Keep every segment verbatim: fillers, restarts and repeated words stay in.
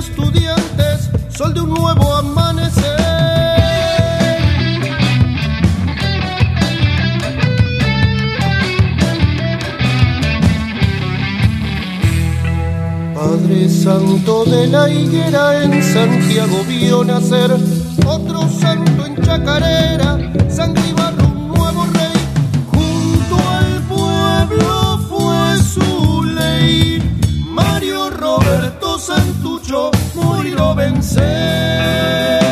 estudiantes, sol de un nuevo amanecer. Padre Santo de la higuera, en Santiago vio nacer otro santo en Chacarera, sangre y barro, un nuevo rey. Junto al pueblo fue su ley. Mario Roberto Santucho, morir o vencer.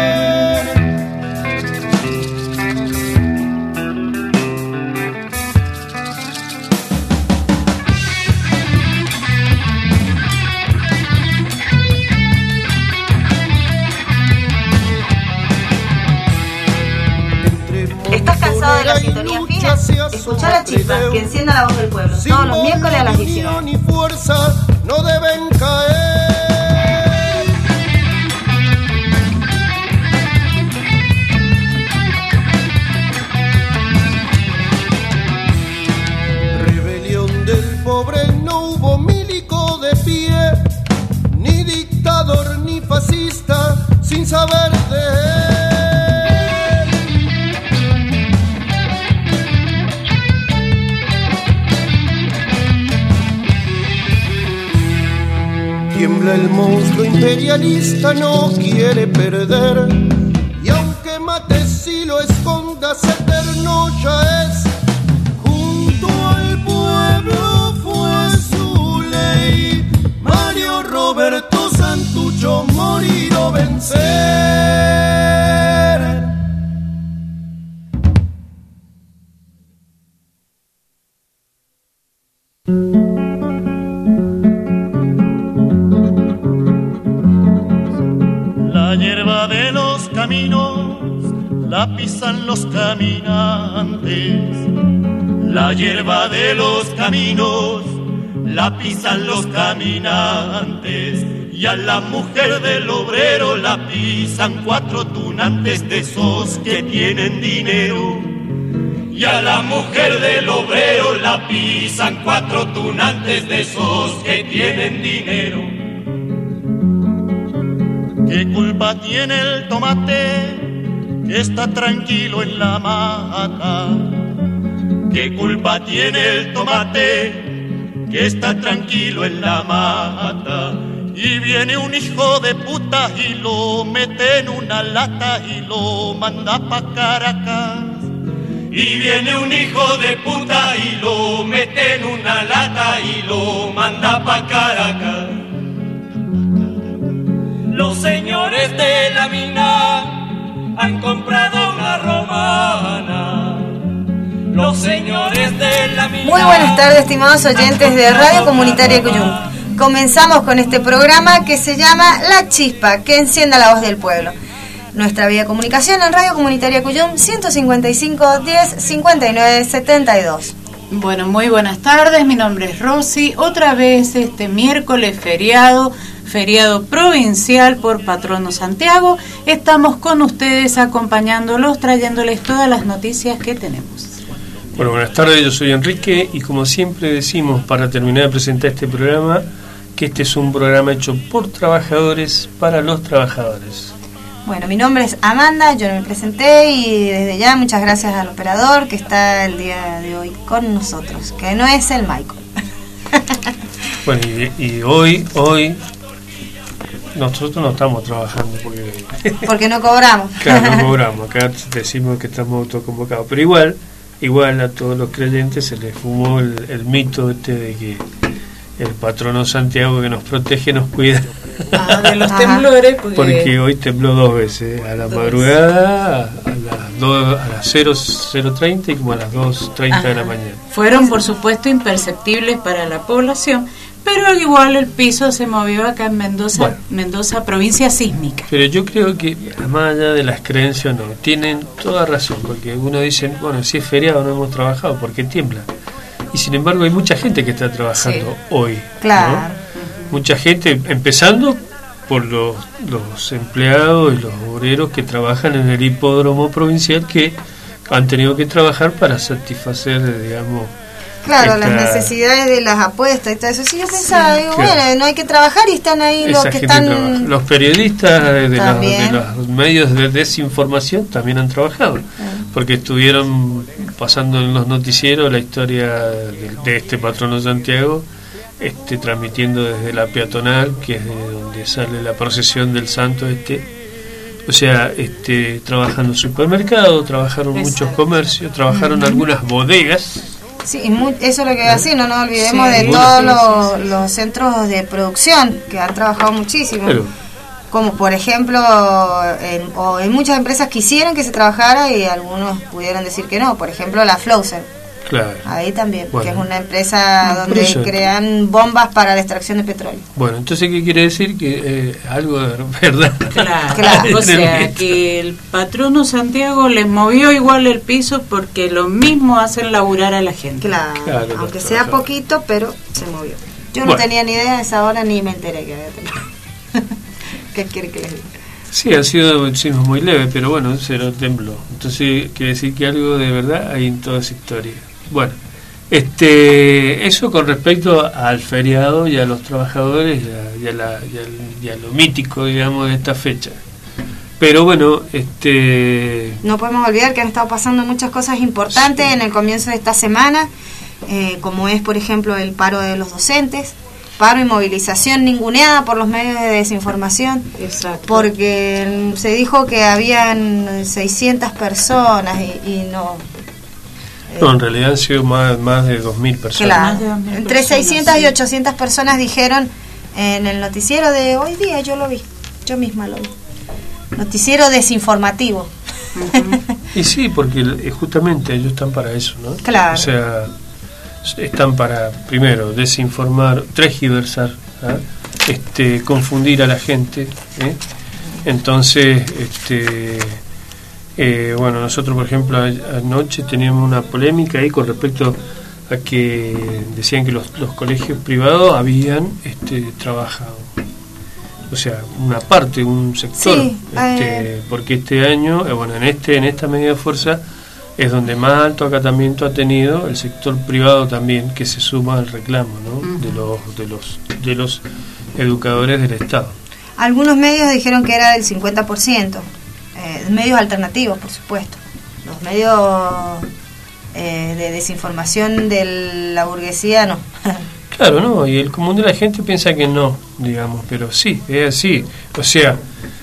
¿Estás cansado de la sintonía fina? Escuchá La Chispa, que encienda la voz del pueblo, todos los miércoles a las diecinueve. Ni fuerza no deben caer. Rebelión del pobre, no hubo milico de pie, ni dictador ni fascista sin saber de él. Tiembla el monstruo imperialista, no quiere perder. Y aunque mate si lo escondas, eterno ya es. Junto al pueblo fue su ley. Mario Roberto Santucho, morir o vencer. La pisan los caminantes, la hierba de los caminos, la pisan los caminantes, y a la mujer del obrero la pisan cuatro tunantes de esos que tienen dinero. Y a la mujer del obrero la pisan cuatro tunantes de esos que tienen dinero. ¿Qué culpa tiene el tomate que está tranquilo en la mata? ¿Qué culpa tiene el tomate que está tranquilo en la mata? Y viene un hijo de puta y lo mete en una lata y lo manda pa' Caracas. Y viene un hijo de puta y lo mete en una lata y lo manda pa' Caracas. Los señores de la mina han comprado una romana. Los señores de la mina. Muy buenas tardes, estimados oyentes de Radio Comunitaria Cuyum. Comenzamos con este programa que se llama La Chispa, que encienda la voz del pueblo. Nuestra vía de comunicación en Radio Comunitaria Cuyum, ciento cincuenta y cinco, diez, cincuenta y nueve, setenta y dos. Bueno, muy buenas tardes, mi nombre es Rosy. Otra vez este miércoles feriado, feriado provincial por Patrono Santiago. Estamos con ustedes acompañándolos, trayéndoles todas las noticias que tenemos. Bueno, buenas tardes, yo soy Enrique y como siempre decimos para terminar de presentar este programa, que este es un programa hecho por trabajadores para los trabajadores. Bueno, mi nombre es Amanda, yo me presenté y desde ya muchas gracias al operador que está el día de hoy con nosotros, que no es el Michael. Bueno, y, y hoy, hoy nosotros no estamos trabajando porque... porque no cobramos. Claro, no cobramos, acá decimos que estamos autoconvocados, pero igual, igual a todos los creyentes se les fumó el, el mito este de que el patrono Santiago que nos protege nos cuida. Ah, de los temblores, porque... porque hoy tembló dos veces, a la madrugada, a las dos, a las cero treinta y como a las dos treinta de la mañana. Fueron por supuesto imperceptibles para la población, pero al igual el piso se movió acá en Mendoza, bueno, Mendoza, provincia sísmica. Pero yo creo que más allá de las creencias no, tienen toda razón, porque uno dice, bueno, si es feriado no hemos trabajado, porque tiembla. Y sin embargo hay mucha gente que está trabajando sí. hoy. Claro. ¿no? Mucha gente, empezando por los, los empleados y los obreros que trabajan en el hipódromo provincial, que han tenido que trabajar para satisfacer, digamos, Claro, esta, las necesidades de las apuestas y todo eso. Sí, yo pensaba, sí, digo, claro. bueno, no hay que trabajar y están ahí los que están... Trabaja. Los periodistas de, de, los, de También. los medios de desinformación también han trabajado, porque estuvieron pasando en los noticieros la historia de, de este patrono Santiago, este transmitiendo desde la peatonal, que es de donde sale la procesión del santo este. O sea, este, trabajaron en supermercados, trabajaron Exacto. muchos comercios, trabajaron uh-huh. algunas bodegas. Sí, y muy, eso es lo que iba a decir, no nos olvidemos Sí, de sí, todos sí, los, sí, sí. los centros de producción que han trabajado muchísimo. Claro. Como por ejemplo, en, o en muchas empresas quisieran que se trabajara y algunos pudieran decir que no. Por ejemplo, la Flowser. Claro. Ahí también, Bueno. que es una empresa donde Eso. crean bombas para la extracción de petróleo. Bueno, entonces, ¿qué quiere decir? Que eh, algo de verdad. Claro, Claro. o sea, que el patrono Santiago les movió igual el piso porque lo mismo hacen laburar a la gente. Claro, Claro, los aunque sea trabajadores. poquito, pero se movió. Yo no Bueno. tenía ni idea a esa hora ni me enteré que había temblado. ¿Qué quiere que les diga? Sí, ha sido sí, muy leve, pero bueno, se lo tembló. Entonces, quiere decir que algo de verdad hay en toda esa historia. Bueno, este, eso con respecto al feriado y a los trabajadores y a, y a la, y a, y a lo mítico, digamos, de esta fecha. Pero bueno, este... No podemos olvidar que han estado pasando muchas cosas importantes Sí. en el comienzo de esta semana, eh, como es, por ejemplo, el paro de los docentes, paro y movilización ninguneada por los medios de desinformación, Exacto. porque se dijo que habían seiscientas personas y, y no... eh, No, en realidad han sido más, más de dos mil personas. Claro, Más de dos mil entre personas, seiscientas y sí. ochocientas personas dijeron en el noticiero de hoy día, yo lo vi, yo misma lo vi. Noticiero desinformativo. Ujú. Y sí, porque eh, justamente ellos están para eso, ¿no? Claro. O sea, están para, primero, desinformar, tergiversar, ¿ah? este, confundir a la gente, ¿eh? Entonces, este, eh, bueno, nosotros, por ejemplo, a- anoche teníamos una polémica ahí con respecto a que decían que los, los colegios privados habían este, trabajado. O sea, una parte, un sector, Sí, este, eh. porque este año, eh, bueno, en este en esta medida de fuerza es donde más alto acatamiento ha tenido el sector privado también, que se suma al reclamo, ¿no? Ujú. de los de los de los educadores del Estado. Algunos medios dijeron que era del cincuenta por ciento, eh, medios alternativos, por supuesto. Los medios eh, de desinformación de la burguesía no. Claro, no, y el común de la gente piensa que no, digamos, pero sí, es así. O sea,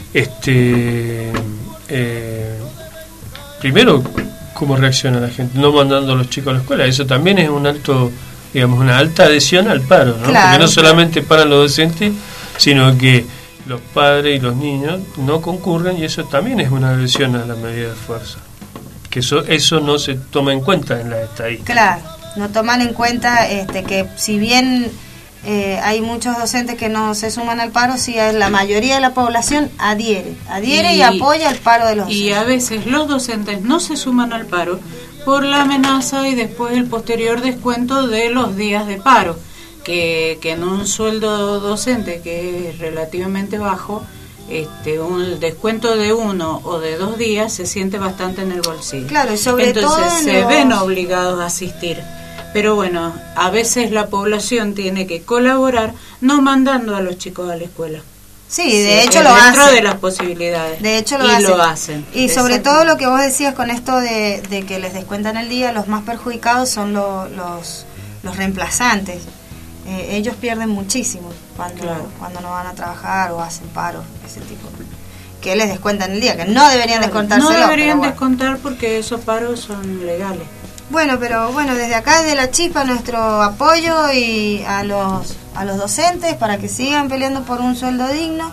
este eh, primero, ¿cómo reacciona la gente? No mandando a los chicos a la escuela, eso también es un alto, digamos, una alta adhesión al paro, ¿no? Claro, Porque no claro. solamente paran los docentes, sino que los padres y los niños no concurren, y eso también es una adhesión a la medida de fuerza. Que eso, eso no se toma en cuenta en la estadística. Claro, no toman en cuenta este, que si bien eh, hay muchos docentes que no se suman al paro, sí la mayoría de la población adhiere, adhiere y, Y- apoya el paro de los Y docentes. a veces los docentes no se suman al paro por la amenaza y después el posterior descuento de los días de paro, que, que en un sueldo docente que es relativamente bajo, este un descuento de uno o de dos días se siente bastante en el bolsillo. Claro, y sobre Entonces todo en se los- ven obligados a asistir. Pero bueno, a veces la población tiene que colaborar no mandando a los chicos a la escuela. Sí, de Sí, hecho es lo dentro hacen. de las posibilidades. De hecho lo y hacen. lo hacen. Y sobre Exacto. todo lo que vos decías con esto de, de que les descuentan el día, los más perjudicados son lo- los, los reemplazantes. Eh, ellos pierden muchísimo cuando, Claro. cuando no van a trabajar o hacen paro, ese tipo. Que les descuentan el día, que no deberían descontárselo. No deberían pero bueno. descontar porque esos paros son legales. Bueno, pero bueno, desde acá, desde la Chispa, nuestro apoyo y a los a los docentes para que sigan peleando por un sueldo digno.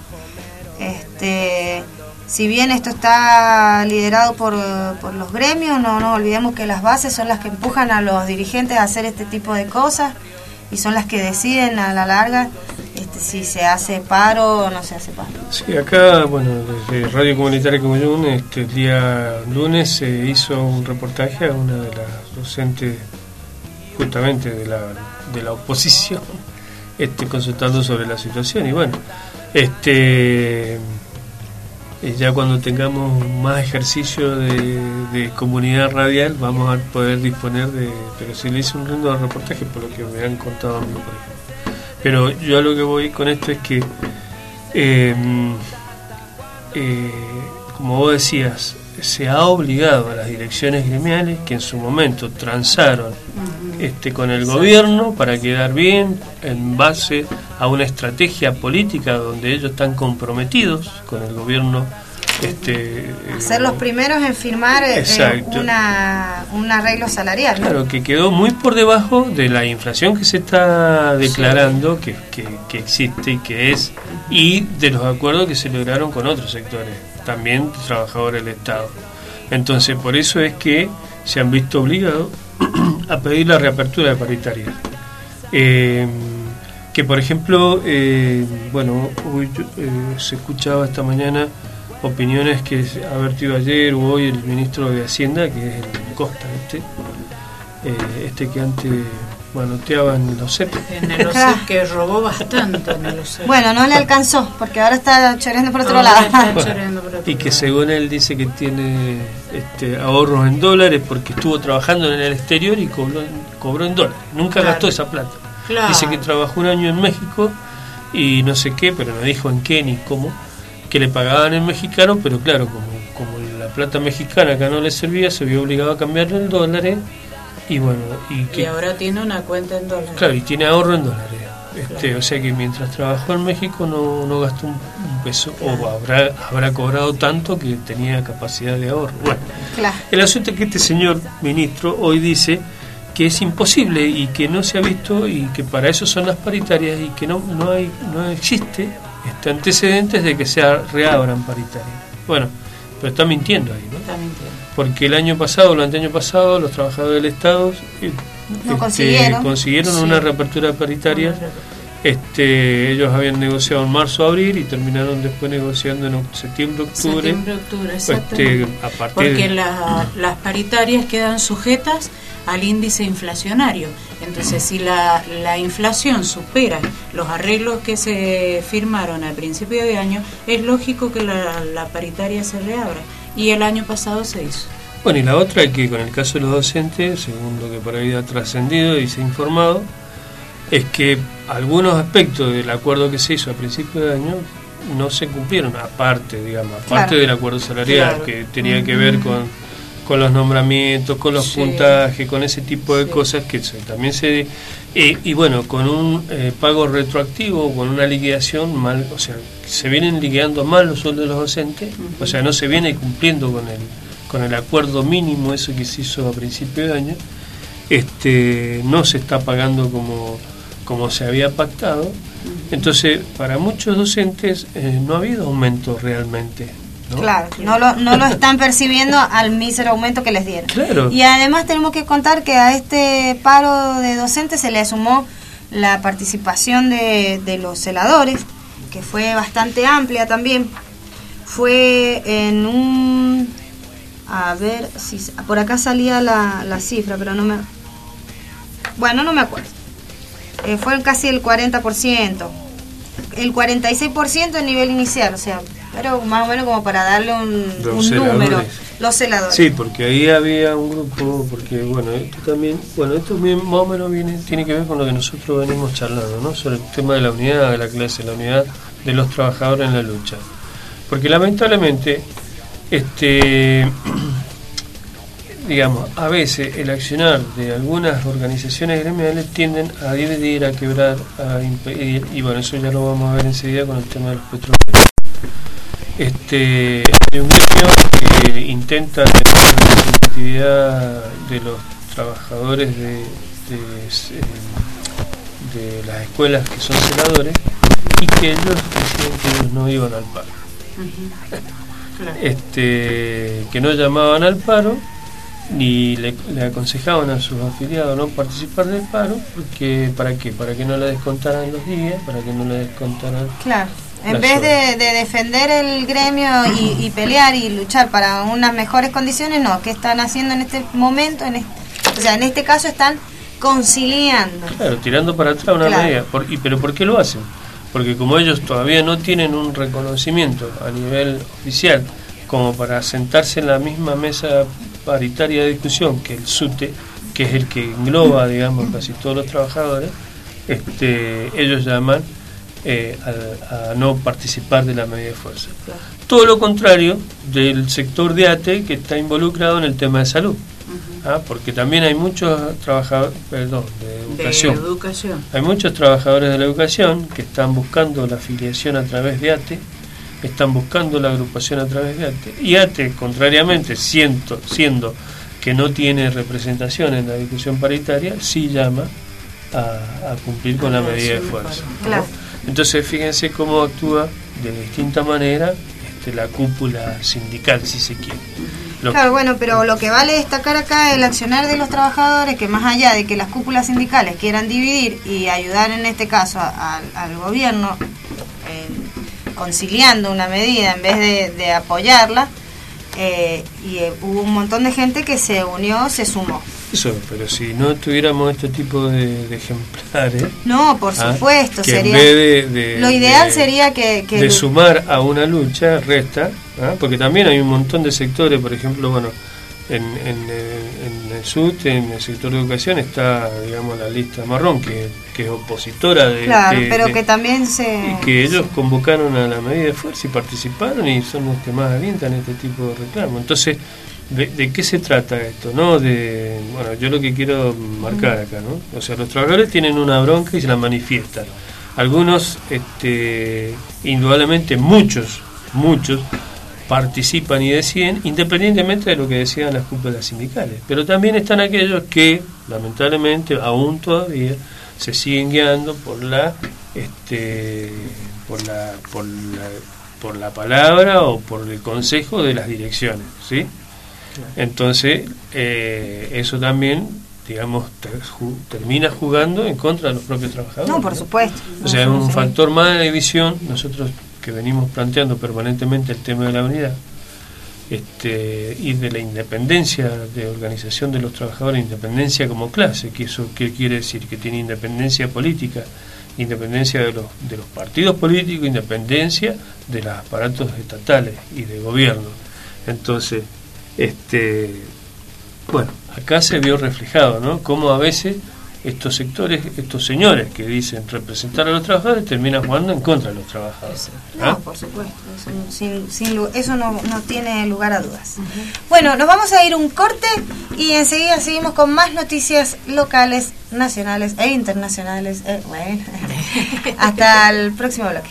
Este, si bien esto está liderado por, por los gremios, no nos olvidemos que las bases son las que empujan a los dirigentes a hacer este tipo de cosas y son las que deciden a la larga este, si se hace paro o no se hace paro. Sí, acá, bueno, desde Radio Comunitaria Cuyum, este, el día lunes se hizo un reportaje a una de las docentes, justamente de la, de la oposición, este, consultando sobre la situación. Y bueno, este eh, ya cuando tengamos más ejercicio de, de comunidad radial vamos a poder disponer de, pero si le hice un lindo reportaje por lo que me han contado a mí, por ejemplo. Pero yo a lo que voy con esto es que eh, eh, como vos decías, se ha obligado a las direcciones gremiales que en su momento transaron uh-huh. este, con el Exacto. gobierno para quedar bien en base a una estrategia política donde ellos están comprometidos con el gobierno. Este, ser los primeros en firmar eh, una, un arreglo salarial, ¿no? Claro, que quedó muy por debajo de la inflación que se está declarando, sí. que, que, que existe y que es, y de los acuerdos que se lograron con otros sectores, también trabajadores del Estado. Entonces, por eso es que se han visto obligados a pedir la reapertura de paritarias. Eh, que, por ejemplo, eh, bueno, hoy eh, se escuchaba esta mañana opiniones que ha vertido ayer o hoy el ministro de Hacienda, que es el Costa, este, eh, este que antes manoteaba en los C E P. En el O C E P, que robó bastante en el O C E P. Bueno, no le alcanzó, porque ahora está choreando por otro ahora lado. Está bueno, choreando por otro y que lado. según él dice que tiene este, ahorros en dólares porque estuvo trabajando en el exterior y cobró, cobró en dólares. Nunca Claro. gastó esa plata. Claro. Dice que trabajó un año en México y no sé qué, pero no dijo en qué ni cómo, que le pagaban en mexicano, pero claro, como, como la plata mexicana acá no le servía, se vio obligado a cambiarlo en dólares y bueno, y, que, Y ahora tiene una cuenta en dólares. claro, y tiene ahorro en dólares. Este, Claro. O sea que mientras trabajó en México no, no gastó un, un peso, Claro. o habrá, habrá cobrado tanto que tenía capacidad de ahorro. Bueno, Claro. el asunto es que este señor ministro hoy dice que es imposible y que no se ha visto y que para eso son las paritarias y que no, no, hay, no existe este antecedentes de que se reabran paritarias. Bueno, pero está mintiendo ahí, ¿no? Está mintiendo. Porque el año pasado, el anteaño pasado, los trabajadores del Estado eh, No este, consiguieron. consiguieron Sí. una reapertura paritaria. Este, ellos habían negociado en marzo, abril y terminaron después negociando en septiembre, octubre. Septiembre, octubre, Este, exactamente. a partir Porque de- la- las paritarias quedan sujetas al índice inflacionario. Entonces, si la, la inflación supera los arreglos que se firmaron al principio de año, es lógico que la, la paritaria se reabra. Y el año pasado se hizo. Bueno, y la otra es que con el caso de los docentes, según lo que por ahí ha trascendido y se ha informado, es que algunos aspectos del acuerdo que se hizo a principio de año no se cumplieron, aparte, digamos, aparte Claro. del acuerdo salarial, Claro. que tenía que ver con, con los nombramientos, con los Sí. puntajes, con ese tipo de Sí. cosas que se, también se... eh, y bueno, con un eh, pago retroactivo, con una liquidación mal, o sea, se vienen liquidando mal los sueldos de los docentes, Ujú. o sea, no se viene cumpliendo con el, con el acuerdo mínimo, eso que se hizo a principio de año, este no se está pagando como, como se había pactado. Entonces, para muchos docentes eh, no ha habido aumento realmente, ¿no? Claro, no lo, no lo están percibiendo al mísero aumento que les dieron. Claro. Y además tenemos que contar que a este paro de docentes se le sumó la participación de, de los celadores, que fue bastante amplia también. Fue en un... A ver, si por acá salía la, la cifra, pero no me... Bueno, no me acuerdo. Eh, fue casi el cuarenta por ciento. El cuarenta y seis por ciento el nivel inicial, o sea, pero más o menos como para darle un, Los un celadores. número. Los celadores. Sí, porque ahí había un grupo, porque bueno, esto también, bueno, esto bien, más o menos viene, tiene que ver con lo que nosotros venimos charlando, ¿no? Sobre el tema de la unidad de la clase, la unidad de los trabajadores en la lucha. Porque lamentablemente, este, digamos, a veces el accionar de algunas organizaciones gremiales tienden a dividir, a quebrar, a impedir, y bueno, eso ya lo vamos a ver enseguida con el tema de los petróleos. Este, hay un gremio que intenta tener la representatividad de los trabajadores de, de, de las escuelas que son celadores y que ellos decían que ellos no iban al paro. Ujú. Claro. Este, que no llamaban al paro ni le, le aconsejaban a sus afiliados no participar del paro, porque ¿para qué? Para que no le descontaran los días, para que no le descontaran. Claro. En la vez zona. de, de defender el gremio y, y pelear y luchar para unas mejores condiciones, no, ¿qué están haciendo en este momento? En este, o sea, en este caso están conciliando. Claro, tirando para atrás una Claro. medida. Por, y, ¿Pero por qué lo hacen? porque como ellos todavía no tienen un reconocimiento a nivel oficial como para sentarse en la misma mesa paritaria de discusión que el SUTE, que es el que engloba, digamos, casi todos los trabajadores, este, ellos llaman eh, a, a no participar de la medida de fuerza. Claro. Todo lo contrario del sector de ATE, que está involucrado en el tema de salud. Uh-huh. ¿Ah? Porque también hay muchos trabajadores, perdón, de educación. de educación. Hay muchos trabajadores de la educación que están buscando la afiliación a través de ATE, están buscando la agrupación a través de ATE, y ATE, contrariamente, siendo, siendo que no tiene representación en la discusión paritaria, sí llama a, a cumplir con la medida de fuerza. Claro. Entonces fíjense cómo actúa de distinta manera este, la cúpula sindical, si se quiere. Lo claro, bueno, pero lo que vale destacar acá es el accionar de los trabajadores, que más allá de que las cúpulas sindicales quieran dividir y ayudar en este caso a, a, al gobierno eh, conciliando una medida en vez de, de apoyarla, eh, y eh, hubo un montón de gente que se unió, se sumó. Eso, pero si no tuviéramos este tipo de, de ejemplares... No, por ¿ah? supuesto. Que sería, en vez de, de, lo ideal de, sería que... que de sumar a una lucha, resta, ¿ah? Porque también hay un montón de sectores, por ejemplo, bueno, en, en, en el SUT, en el sector de educación, está, digamos, la lista marrón, que, que es opositora de... Claro, de, pero de, que también se... Y que ellos convocaron a la medida de fuerza y participaron y son los que más alientan este tipo de reclamos. Entonces... ¿De, ¿De qué se trata esto? ¿No? De, bueno, yo lo que quiero marcar acá, ¿no? O sea, los trabajadores tienen una bronca y se la manifiestan. Algunos, este, indudablemente muchos, muchos participan y deciden, independientemente de lo que decían las cúpulas sindicales. Pero también están aquellos que, lamentablemente, aún todavía se siguen guiando por la, este, por la, por la, por la palabra o por el consejo de las direcciones, ¿sí? Entonces, eh, eso también, digamos, ter, ju, termina jugando en contra de los propios trabajadores. No, por ¿no? supuesto. O sea, es un factor más de división. Nosotros que venimos planteando permanentemente el tema de la unidad este, y de la independencia de organización de los trabajadores, independencia como clase, que eso qué quiere decir, que tiene independencia política, independencia de los, de los partidos políticos, independencia de los aparatos estatales y de gobierno. Entonces, Este, bueno, acá se vio reflejado, ¿no? Cómo a veces estos sectores, estos señores que dicen representar a los trabajadores, terminan jugando en contra de los trabajadores. ¿Ah? No, por supuesto, eso, sin, sin, eso no, no tiene lugar a dudas. Uh-huh. Bueno, nos vamos a ir un corte y enseguida seguimos con más noticias locales, nacionales e internacionales. Eh, bueno, hasta el próximo bloque.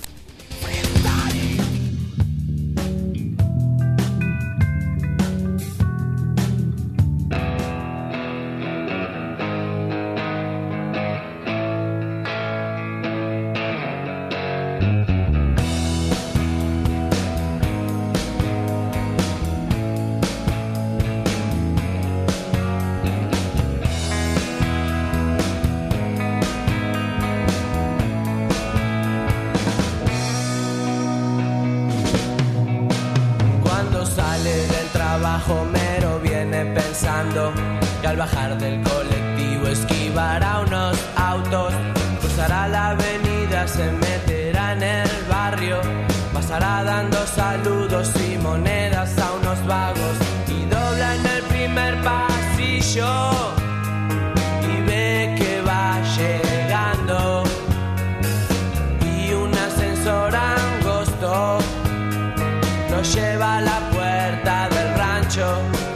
Homero viene pensando que al bajar del colectivo esquivará unos autos, cruzará la avenida, se meterá en el barrio, pasará dando saludos y monedas a unos vagos y dobla en el primer pasillo y ve que va llegando y un ascensor angosto lo lleva a la puerta del rancho.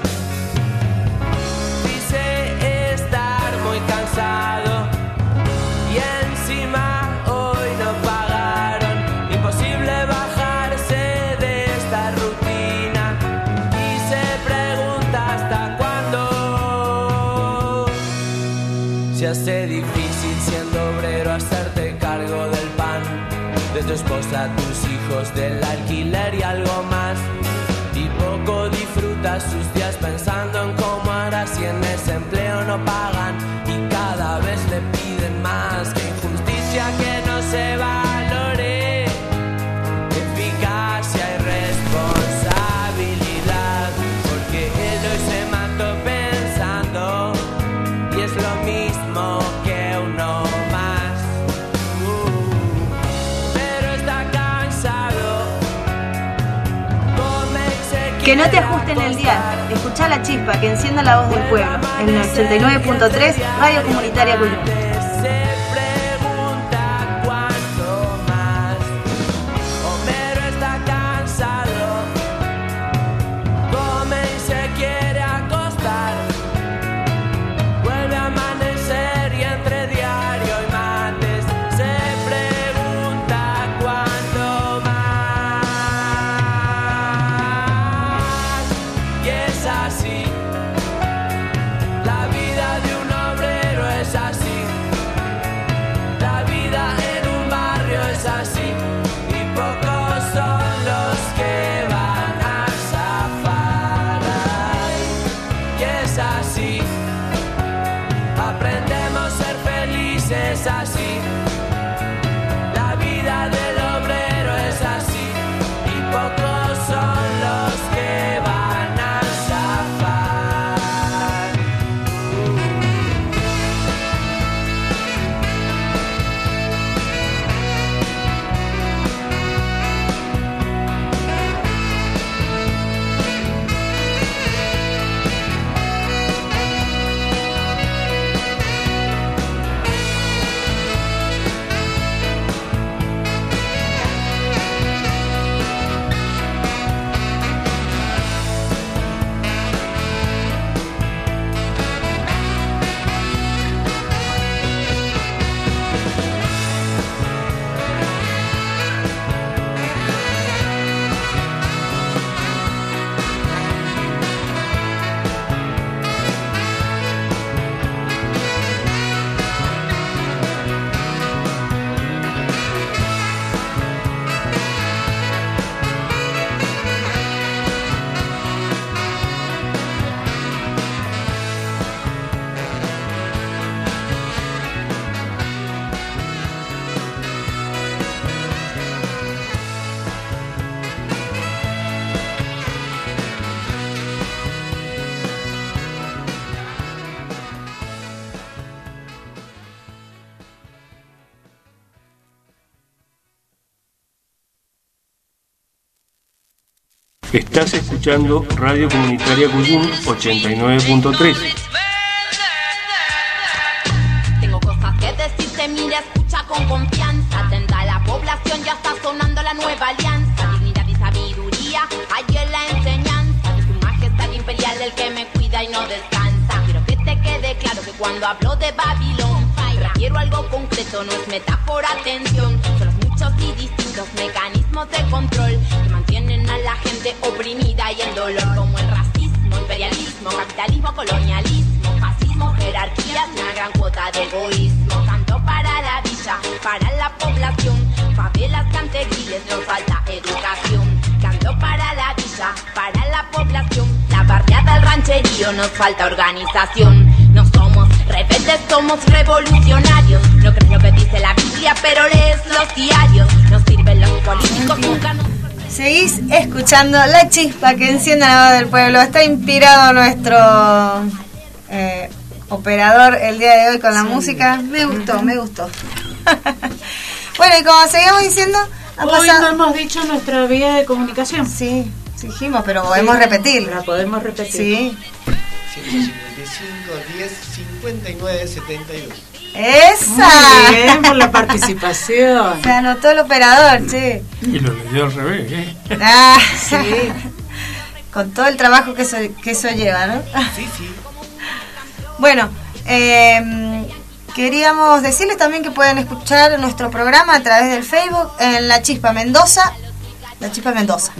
Dice estar muy cansado y encima hoy no pagaron. Imposible bajarse de esta rutina y se pregunta hasta cuándo. Se hace difícil siendo obrero hacerte cargo del pan, de tu esposa, tus hijos, del alquiler y algo más. Y poco disfruta sus días pensando en cómo hará si en ese empleo no pagan y cada vez le piden más. Que injusticia que no se valore, eficacia y responsabilidad, porque él hoy se mató pensando y es lo mismo que uno más. Uh. Que no te ajusten el dial. Escuchá La Chispa, que encienda la voz del pueblo. En el ochenta y nueve punto tres, Radio Comunitaria Cuyum. Es así, la vida del obrero es así, y pocos son los que van a zafar. Estás escuchando Radio Comunitaria Cuyum ochenta y nueve punto tres. Tengo cosas que decirte, mira, escucha con confianza. Atenta a la población, ya está sonando la nueva alianza. Dignidad y sabiduría, hay en la enseñanza de su majestad imperial, el que me cuida y no descansa. Quiero que te quede claro que cuando hablo de Babilón, requiero algo concreto, no es metáfora, atención. Son los muchos y distintos mecanismos de control que mantienen a la gente oprimida y en dolor, como el racismo, imperialismo, capitalismo, colonialismo, fascismo, jerarquías, una gran cuota de egoísmo. Canto para la villa, para la población, favelas, cantegriles, nos falta educación. Canto para la villa, para la población, la barriada, el rancherío, nos falta organización. No somos rebeldes, somos revolucionarios. No crees lo que dice la Biblia, pero lees los diarios. Nos sirven los políticos, nunca nos... Seguís escuchando La Chispa, que enciende la voz del pueblo. Está inspirado nuestro eh, operador el día de hoy con la sí. música. Me gustó, uh-huh. me gustó. Bueno, y como seguimos diciendo... Hoy pasado... no hemos dicho nuestra vía de comunicación. Sí, dijimos, pero podemos sí, repetirla. La podemos repetir. Sí. ciento cincuenta y cinco, diez, cincuenta y nueve, setenta y dos. ¡Esa! Muy bien, por la participación. Se anotó el operador, che. Y lo leyó al revés, ¿eh? Ah, sí. Con todo el trabajo que eso, que eso lleva, ¿no? Sí, sí. Bueno, eh, queríamos decirles también que pueden escuchar nuestro programa a través del Facebook en La Chispa Mendoza. La Chispa Mendoza.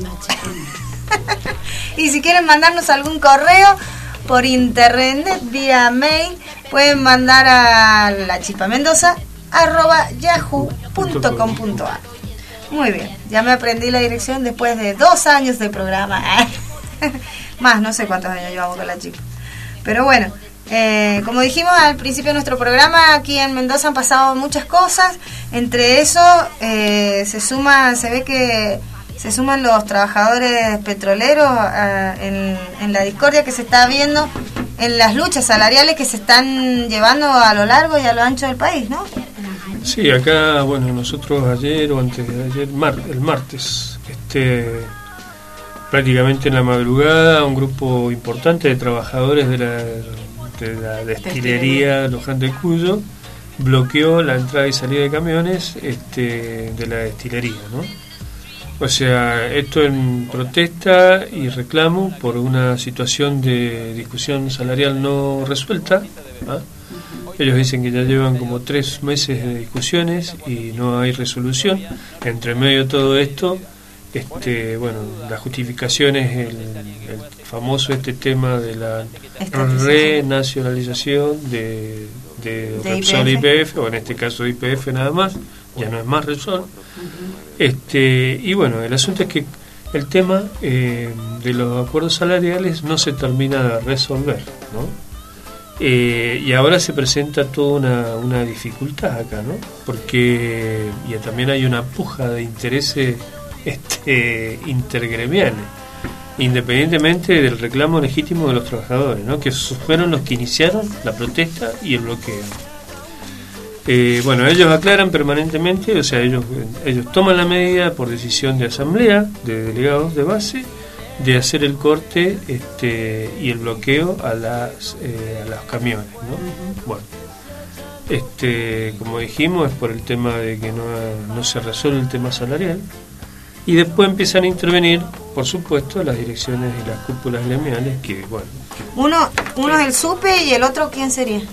Y si quieren mandarnos algún correo por internet, vía mail, pueden mandar a la chispa mendoza arroba yahoo punto com punto a r. Muy bien, ya me aprendí la dirección después de dos años de programa. Más, no sé cuántos años llevamos con La Chispa. Pero bueno, eh, como dijimos al principio de nuestro programa, aquí en Mendoza han pasado muchas cosas. Entre eso eh, se suma, se ve que se suman los trabajadores petroleros uh, en, en la discordia que se está viendo en las luchas salariales que se están llevando a lo largo y a lo ancho del país, ¿no? Sí, acá, bueno, nosotros ayer o antes de ayer, mar, el martes, este, prácticamente en la madrugada, un grupo importante de trabajadores de la, de la destilería Luján de Cuyo bloqueó la entrada y salida de camiones este, de la destilería, ¿no? O sea, esto en protesta y reclamo por una situación de discusión salarial no resuelta, ¿ah? Ellos dicen que ya llevan como tres meses de discusiones y no hay resolución. Entre medio de todo esto, este, bueno, la justificación es el, el famoso este tema de la renacionalización de, de, de Repsol y Y P F, o en este caso Y P F nada más, ya no es más Repsol. Este, y bueno, el asunto es que el tema eh, de los acuerdos salariales no se termina de resolver, ¿no? Eh, y ahora se presenta toda una, una dificultad acá, ¿no? Porque ya también hay una puja de intereses este, intergremiales, independientemente del reclamo legítimo de los trabajadores, ¿no? Que fueron los que iniciaron la protesta y el bloqueo. Eh, bueno, ellos aclaran permanentemente, o sea, ellos, ellos toman la medida por decisión de asamblea, de delegados de base, de hacer el corte este, y el bloqueo a las eh, a los camiones, ¿no? Uh-huh. Bueno, este, como dijimos, es por el tema de que no, no se resuelve el tema salarial, y después empiezan a intervenir, por supuesto, las direcciones y las cúpulas gremiales, que bueno, que, uno uno es el SUPE y el otro ¿quién sería?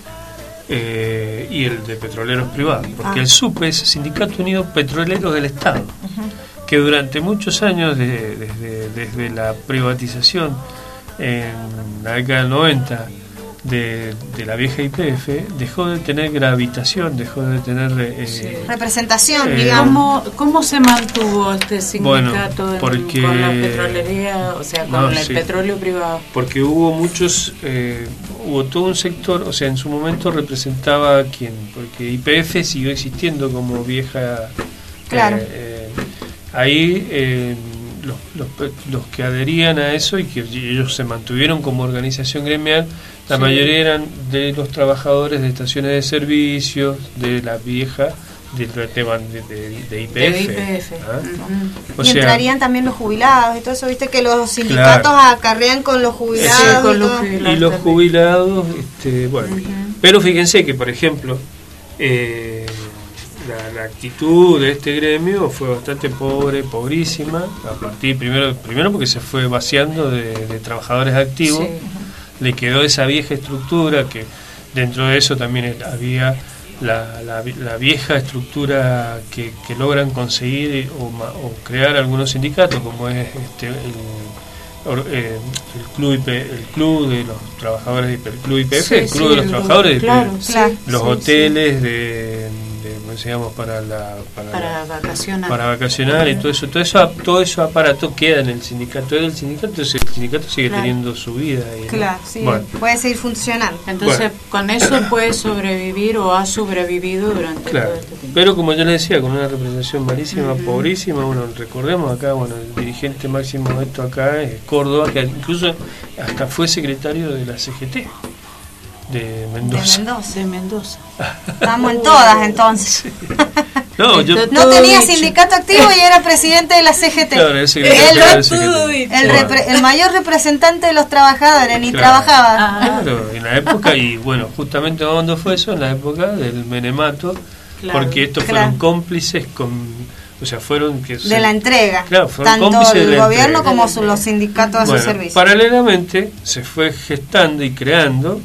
Eh, y el de petroleros privados, porque ah. el SUPE es Sindicato Unido Petrolero del Estado. Uh-huh. Que durante muchos años, de, desde, desde la privatización en la década del noventa de, de la vieja Y P F, dejó de tener gravitación, dejó de tener eh, sí. representación, eh, digamos. ¿Cómo, ¿Cómo se mantuvo este sindicato bueno, porque, en, con la petrolería, o sea, con no, el sí, petróleo privado? Porque hubo muchos, eh, hubo todo un sector, o sea, en su momento representaba a quién, porque Y P F siguió existiendo como vieja. Claro. Eh, eh, Ahí eh, los, los, los que adherían a eso y que ellos se mantuvieron como organización gremial, la sí. mayoría eran de los trabajadores de estaciones de servicios, de la vieja, de, de, de, de Y P F. De Y P F. ¿Ah? Uh-huh. Y sea, entrarían también los jubilados y todo eso, viste que los sindicatos claro. acarrean con los jubilados. Sí, con los jubilados y los jubilados, este, bueno. Uh-huh. Pero fíjense que, por ejemplo, eh, La, la actitud de este gremio fue bastante pobre, pobrísima, a partir primero primero porque se fue vaciando de, de trabajadores activos, sí. Le quedó esa vieja estructura, que dentro de eso también había la, la, la vieja estructura que, que logran conseguir o, o crear algunos sindicatos, como es este el, eh, el club I P, el club de los trabajadores del club I P F, sí, el club sí, de los el trabajadores de claro, claro, los sí, hoteles sí. de digamos, para la para, para vacacionar para vacacionar y todo eso todo eso todo eso aparato queda en el sindicato del sindicato el sindicato sigue claro. teniendo su vida y, claro ¿no? sí, bueno. puede seguir funcionando, entonces bueno. con eso puede sobrevivir o ha sobrevivido durante claro. todo este tiempo, pero como yo le decía, con una representación malísima, uh-huh. pobrísima. Bueno, recordemos acá, bueno, el dirigente máximo de esto acá es Córdoba, que incluso hasta fue secretario de la C G T de Mendoza. De Mendoza. De Mendoza. Estamos en todas entonces. Sí. No, yo no tenía sindicato activo y era presidente de la C G T. Claro, el, el, C G T. el, repre, el mayor representante de los trabajadores, ni claro. trabajaba. Ah. Claro, en la época, y bueno, justamente cuando fue eso, en la época del menemato, claro. porque estos claro. fueron cómplices con... O sea, fueron... que de se, la entrega. Claro, fueron tanto cómplices el de la gobierno entrega. como los sindicatos a bueno, su servicio. Paralelamente se fue gestando y creando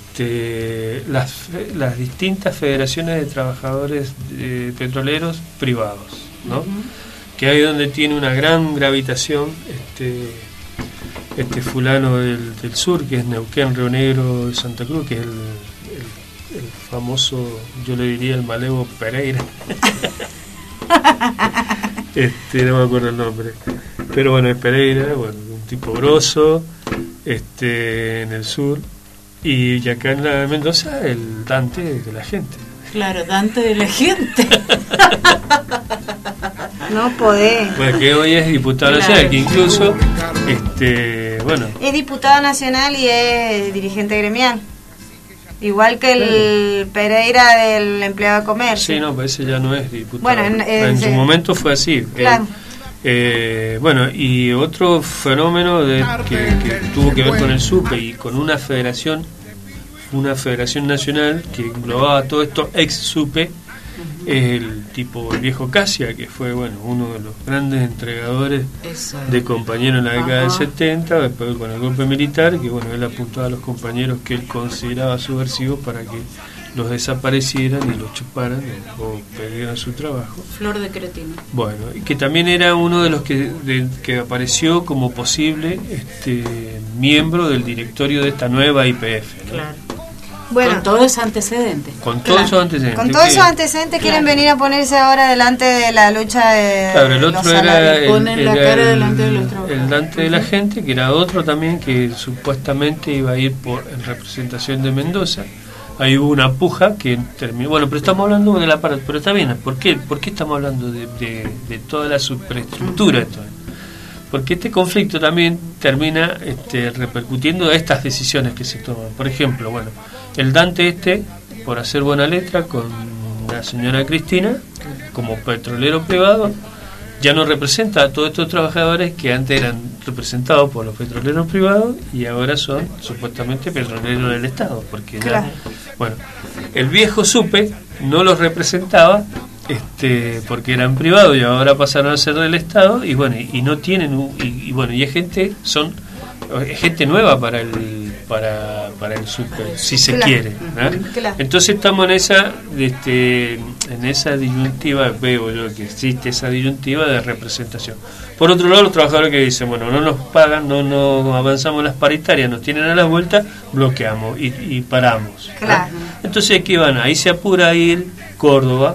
Este, las, las distintas federaciones de trabajadores eh, petroleros privados, ¿no? Uh-huh. Que ahí donde tiene una gran gravitación este, este fulano del, del sur, que es Neuquén, Río Negro de Santa Cruz, que es el, el, el famoso, yo le diría el malevo Pereira. este, no me acuerdo el nombre, pero bueno, es Pereira, bueno, un tipo grosso, este, en el sur. Y acá en la Mendoza, el Dante de la gente. Claro, Dante de la gente. No podés. Bueno, que hoy es diputado claro. nacional, que incluso, este, bueno. Es diputado nacional y es dirigente gremial. Igual que el claro. Pereira del empleado de comercio. Sí, no, pero ese ya no es diputado. Bueno, en, en, en su en, momento fue así. Claro. Eh, bueno, y otro fenómeno de, que, que tuvo que ver con el SUPE y con una federación, una federación nacional que englobaba todo esto ex SUPE, el tipo el viejo Casia, que fue bueno uno de los grandes entregadores Exacto. de compañeros en la década Ajá. del setenta, después con el golpe militar, que bueno, él apuntaba a los compañeros que él consideraba subversivos para que los desaparecieran y los chuparan o, o perdieran su trabajo. Flor de Cretino. Bueno, y que también era uno de los que, de, que apareció como posible este miembro del directorio de esta nueva I P F, ¿no? Claro. Bueno, Con todo ese antecedente. Con todos claro. esos antecedentes. Con todos que- esos antecedentes quieren Claro. venir a ponerse ahora delante de la lucha de Claro, el los otro era salarios. el, Ponen la era cara el- delante de los trabajadores. el Dante de la Gente, que era otro también que supuestamente iba a ir por en representación de Mendoza. Ahí hubo una puja que terminó. Bueno, pero estamos hablando de la parte. Pero está bien, ¿por qué, ¿Por qué estamos hablando de, de, de toda la superestructura de todo? Porque este conflicto también termina este, repercutiendo a estas decisiones que se toman. Por ejemplo, bueno, el Dante este, por hacer buena letra con la señora Cristina, como petrolero privado, ya no representa a todos estos trabajadores que antes eran representados por los petroleros privados y ahora son supuestamente petroleros del Estado, porque ya, Claro. bueno, el viejo SUPE no los representaba este porque eran privados y ahora pasaron a ser del Estado y bueno, y, y no tienen un- y, y bueno, y es gente son es gente nueva para el para para el SUPE, si se Claro. quiere, ¿no? Claro. Entonces estamos en esa este en esa disyuntiva, veo yo que existe esa disyuntiva de representación. Por otro lado, los trabajadores que dicen, bueno, no nos pagan, no no avanzamos las paritarias, nos tienen a la vuelta, bloqueamos y, y paramos, ¿no? Claro. Entonces aquí van, ahí se apura a ir Córdoba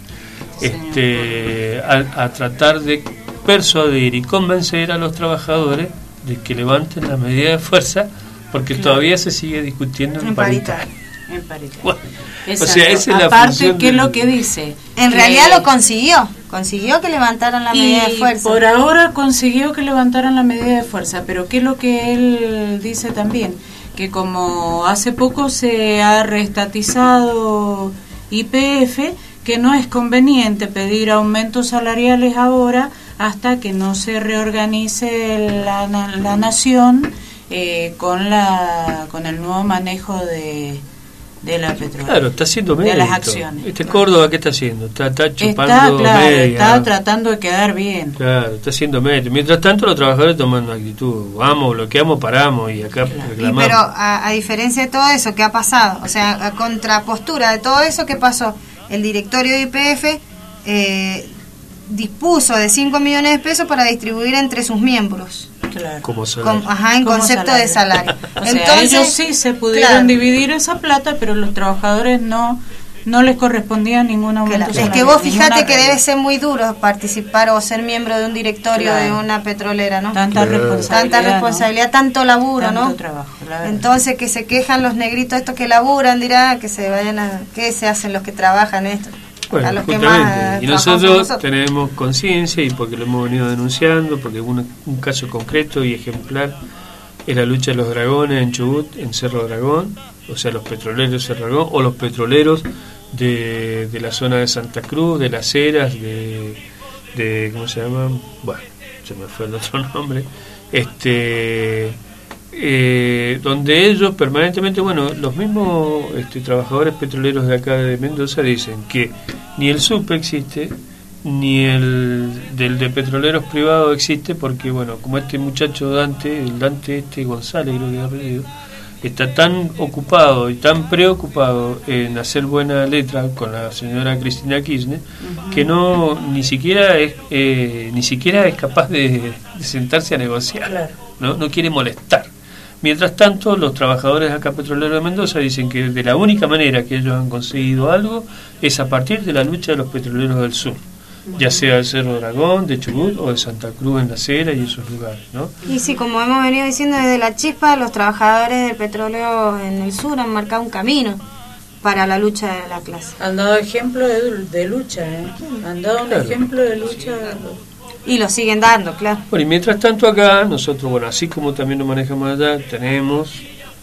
este a, a tratar de persuadir y convencer a los trabajadores de que levanten la medida de fuerza, porque Claro. todavía se sigue discutiendo en, En paritaria. paritaria. En paritaria. Bueno, Exacto. o sea, esa es la Aparte, función ¿qué es del- lo que dice? En Que- realidad lo consiguió. Consiguió que levantaran la medida de y fuerza. por ahora consiguió que levantaran la medida de fuerza, pero ¿qué es lo que él dice también? Que como hace poco se ha reestatizado I P F, que no es conveniente pedir aumentos salariales ahora hasta que no se reorganice la, na- la nación eh, con la con el nuevo manejo de, de la petróleo. Claro, está haciendo de mérito. las acciones. Este Claro. Córdoba, ¿qué está haciendo? Está, está chupando Está, claro, media. está tratando de quedar bien. Claro, está haciendo mérito. Mientras tanto, los trabajadores tomando actitud. Vamos, bloqueamos, paramos y acá Y reclamamos. pero a, a diferencia de todo eso, ¿qué ha pasado? O sea, a contrapostura de todo eso, ¿qué pasó? El directorio de I P F eh, dispuso de cinco millones de pesos para distribuir entre sus miembros. Claro. Como salario. Con- ajá, en Como concepto de salario. O sea, ellos sí se pudieron claro, dividir esa plata, pero los trabajadores no no les correspondía ningún aumento claro. Es salarial, que vos ninguna fíjate que regla. debe ser muy duro participar o ser miembro de un directorio Claro. de una petrolera, ¿no? Tanta Claro. responsabilidad. Tanta responsabilidad, tanto laburo, Tanto ¿no? trabajo, la verdad. Entonces que se quejan los negritos estos que laburan, dirá que se vayan a... ¿Qué se hacen los que trabajan esto? Bueno, a los que justamente. más Y trabajamos nosotros, nosotros. tenemos conciencia y porque lo hemos venido denunciando, porque un, un caso concreto y ejemplar es la lucha de los dragones en Chubut, en Cerro Dragón, o sea, los petroleros de Cerro Dragón, o los petroleros de, de la zona de Santa Cruz, de Las Heras, de, de ¿cómo se llama? Bueno, se me fue el otro nombre. Este... Eh, donde ellos permanentemente, bueno, los mismos este, trabajadores petroleros de acá de Mendoza dicen que ni el SUPE existe, ni el del de petroleros privados existe, porque, bueno, como este muchacho Dante, el Dante este González, creo que es apellido, está tan ocupado y tan preocupado en hacer buena letra con la señora Cristina Kirchner, uh-huh, que no ni siquiera es eh, ni siquiera es capaz de, de sentarse a negociar, claro, no no quiere molestar. Mientras tanto, los trabajadores acá petroleros de Mendoza dicen que de la única manera que ellos han conseguido algo es a partir de la lucha de los petroleros del sur, ya sea del Cerro Dragón, de Chubut o de Santa Cruz en La Cera y esos lugares, ¿no? Y sí, como hemos venido diciendo desde la chispa, los trabajadores del petróleo en el sur han marcado un camino para la lucha de la clase. Han dado ejemplo de, de lucha, ¿eh? Han dado un Claro. ejemplo de lucha. Y lo siguen dando, claro. Bueno, y mientras tanto acá, nosotros, bueno, así como también lo manejamos allá, tenemos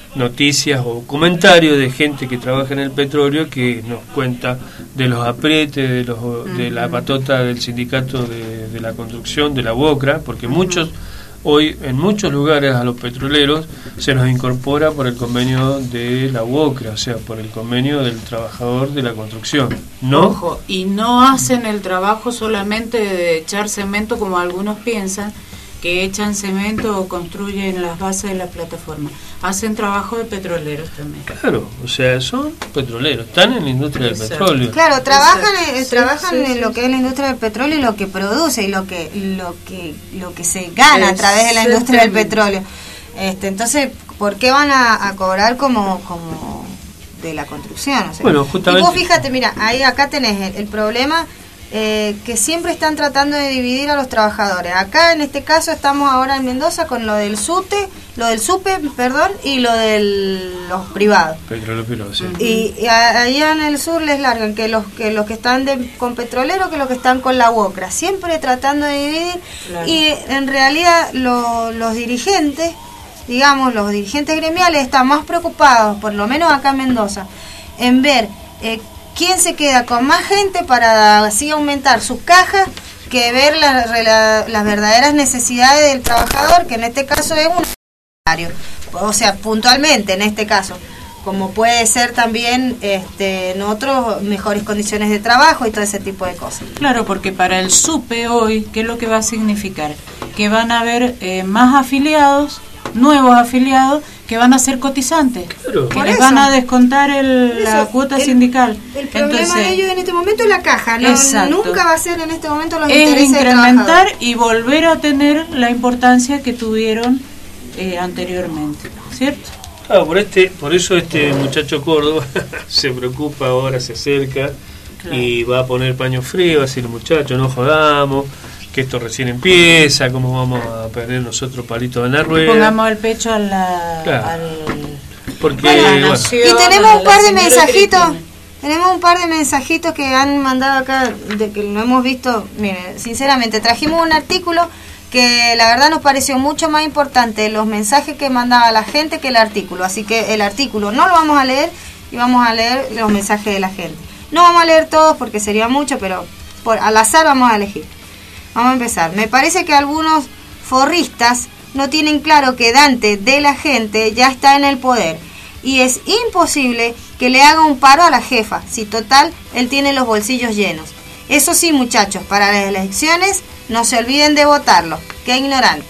noticias o comentarios de gente que trabaja en el petróleo que nos cuenta de los aprietes, de, los, uh-huh. de la patota del sindicato de, de la construcción, de la UOCRA, porque uh-huh. muchos, hoy en muchos lugares a los petroleros se nos incorpora por el convenio de la UOCRA, o sea, por el convenio del trabajador de la construcción, ¿no? Ojo, y no hacen el trabajo solamente de echar cemento como algunos piensan, que echan cemento o construyen las bases de la plataforma. Hacen trabajo de petroleros también. Claro, o sea, son petroleros, están en la industria del Exacto. petróleo. Claro, trabajan, en, Sí, trabajan sí, en sí, lo sí. que es la industria del petróleo y lo que produce y lo que lo que lo que se gana a través de la industria del petróleo. Este, entonces, ¿por qué van a, a cobrar como como de la construcción? O sea, bueno, justamente. Y vos fíjate, mira, ahí acá tenés el, el problema. Eh, que siempre están tratando de dividir a los trabajadores. Acá en este caso estamos ahora en Mendoza con lo del SUTE, lo del SUPE, perdón, y lo de los privados. Petróleo privado, sí. Y, y a, allá en el sur les largan que los que los que están de, con petrolero que los que están con la UOCRA, siempre tratando de dividir. Claro. Y en realidad lo, los dirigentes, digamos, los dirigentes gremiales están más preocupados, por lo menos acá en Mendoza, en ver eh, quién se queda con más gente para así aumentar sus cajas, que ver la, la, las verdaderas necesidades del trabajador, que en este caso es un salario, o sea, puntualmente en este caso, como puede ser también este, en otros mejores condiciones de trabajo y todo ese tipo de cosas. Claro, porque para el SUPE hoy, ¿qué es lo que va a significar? Que van a haber eh, más afiliados, nuevos afiliados, que van a ser cotizantes, claro. que les van a descontar el, la cuota el, sindical. El problema Entonces, de ellos en este momento es la caja, ¿no? Nunca va a ser en este momento los es intereses incrementar y volver a tener la importancia que tuvieron eh, anteriormente, ¿cierto? Claro, por este, por eso este muchacho Córdoba se preocupa ahora, se acerca claro. y va a poner paño frío, va a decir, muchachos, no jodamos, que esto recién empieza, cómo vamos a perder nosotros palitos en la rueda. Pongamos el pecho a la, claro. al, Porque, bueno, bueno. Y tenemos un par de mensajitos, tenemos un par de mensajitos que han mandado acá, de que lo hemos visto. Miren, sinceramente, trajimos un artículo que la verdad nos pareció mucho más importante los mensajes que mandaba la gente que el artículo, así que el artículo no lo vamos a leer y vamos a leer los mensajes de la gente. No vamos a leer todos porque sería mucho, pero por al azar vamos a elegir. Vamos a empezar. Me parece que algunos forristas no tienen claro que Dante de la gente ya está en el poder y es imposible que le haga un paro a la jefa, si total él tiene los bolsillos llenos. Eso sí, muchachos, para las elecciones no se olviden de votarlo. Qué ignorantes.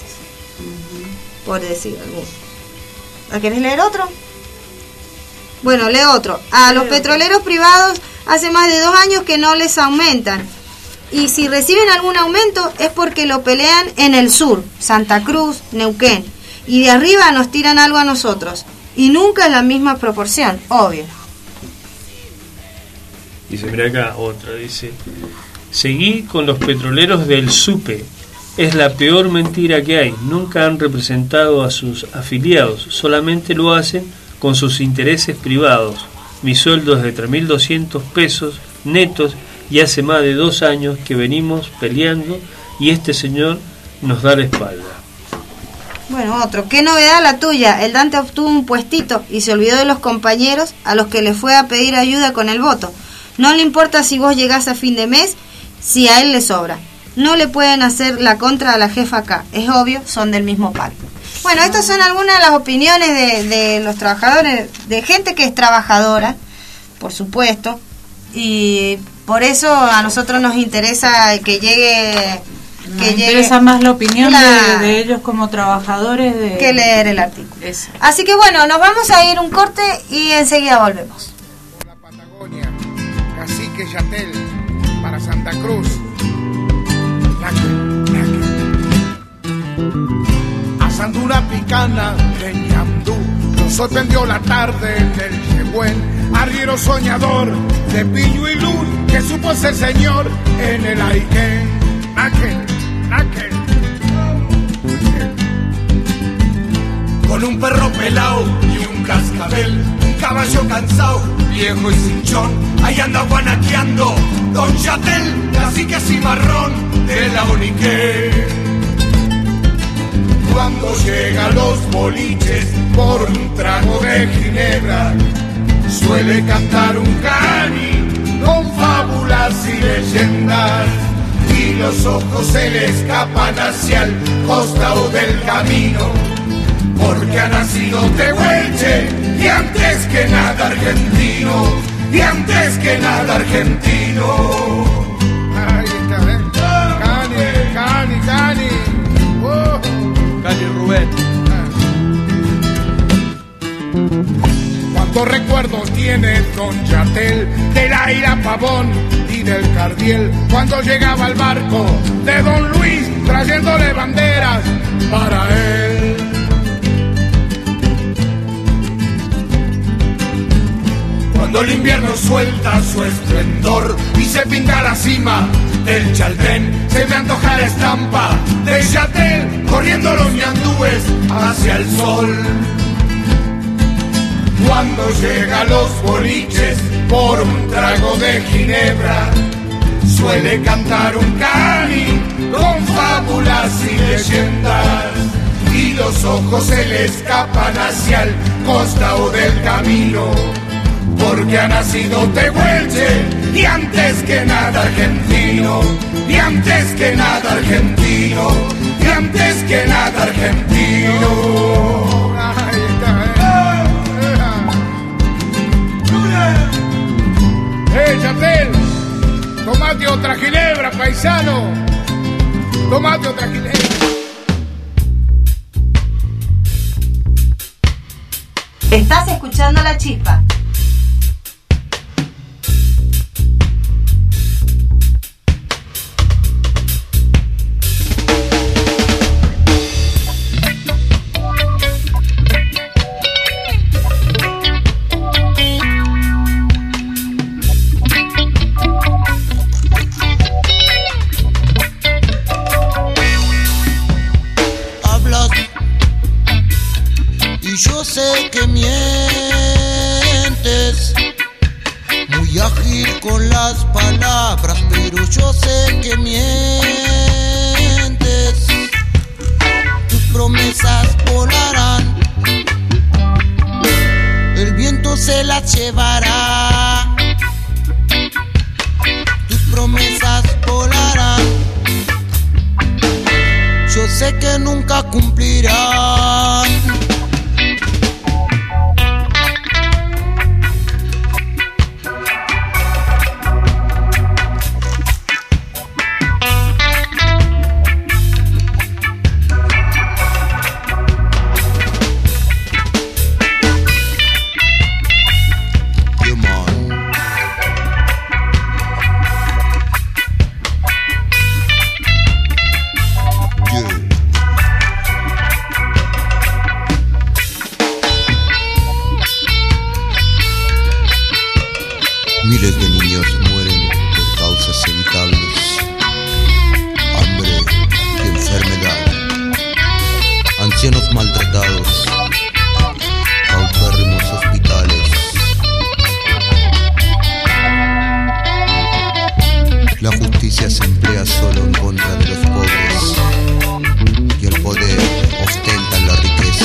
Uh-huh. Por decir alguno. ¿A querés leer otro? Bueno, leo otro. A los petroleros privados hace más de dos años que no les aumentan. Y si reciben algún aumento es porque lo pelean en el sur, Santa Cruz, Neuquén. Y de arriba nos tiran algo a nosotros. Y nunca es la misma proporción, obvio. Dice, mira acá, otra, dice, seguí con los petroleros del SUPE. Es la peor mentira que hay. Nunca han representado a sus afiliados, solamente lo hacen con sus intereses privados. Mi sueldo es de tres mil doscientos pesos netos y hace más de dos años que venimos peleando y este señor nos da la espalda. Bueno, otro. ¿Qué novedad la tuya? El Dante obtuvo un puestito y se olvidó de los compañeros a los que le fue a pedir ayuda con el voto. No le importa si vos llegás a fin de mes, si a él le sobra. No le pueden hacer la contra a la jefa acá. Es obvio, son del mismo palo. Bueno, estas son algunas de las opiniones de, de los trabajadores, de gente que es trabajadora, por supuesto, y por eso a nosotros nos interesa que llegue... Nos que interesa llegue, más la opinión la, de, de ellos como trabajadores de, que leer el artículo. Eso. Así que bueno, nos vamos a ir un corte y enseguida volvemos. Por la Patagonia, Cacique Yatel, para Santa Cruz. Laque, laque. Asando una picana de ñandú, nos sorprendió la tarde del Chehuen, arriero soñador de Piño y Luz, que supo ser señor en el Aiken. Laque. Aquel. Con un perro pelao y un cascabel, un caballo cansado, viejo y cinchón, ahí anda guanaqueando Don Yatel, cacique cimarrón de la Unique. Cuando llega a los boliches por un trago de ginebra, suele cantar un cani con fábulas y leyendas, y los ojos se le escapan hacia el costado del camino, porque ha nacido tehuelche y antes que nada argentino, y antes que nada argentino. Ahí está, ¿eh? Cani, Cani, Cani. Oh. Cani Rubén. Cuántos recuerdos tiene don Yatel de la Ira Pavón y del Cardiel, cuando llegaba al barco de don Luis trayéndole banderas para él. Cuando el invierno suelta su esplendor y se pinta la cima del Chaltén, se me antoja la estampa de Yatel corriendo los ñandúes hacia el sol. Cuando llega a los boliches por un trago de ginebra, suele cantar un cani con fábulas y leyendas, y los ojos se le escapan hacia el costado del camino, porque ha nacido tehuelche y antes que nada argentino, y antes que nada argentino, y antes que nada argentino. Ahí está, ¿eh? ¡Eh, Yatel! ¡Tomate otra ginebra, paisano! ¡Tomate otra ginebra! Estás escuchando La Chispa. Yo sé que mientes, muy ágil con las palabras, pero yo sé que mientes. Tus promesas volarán, el viento se las llevará. Tus promesas volarán, yo sé que nunca cumplirán. Miles de niños mueren por causas evitables, hambre y enfermedad, ancianos maltratados, paupérrimos hospitales. La justicia se emplea solo en contra de los pobres y el poder ostenta la riqueza.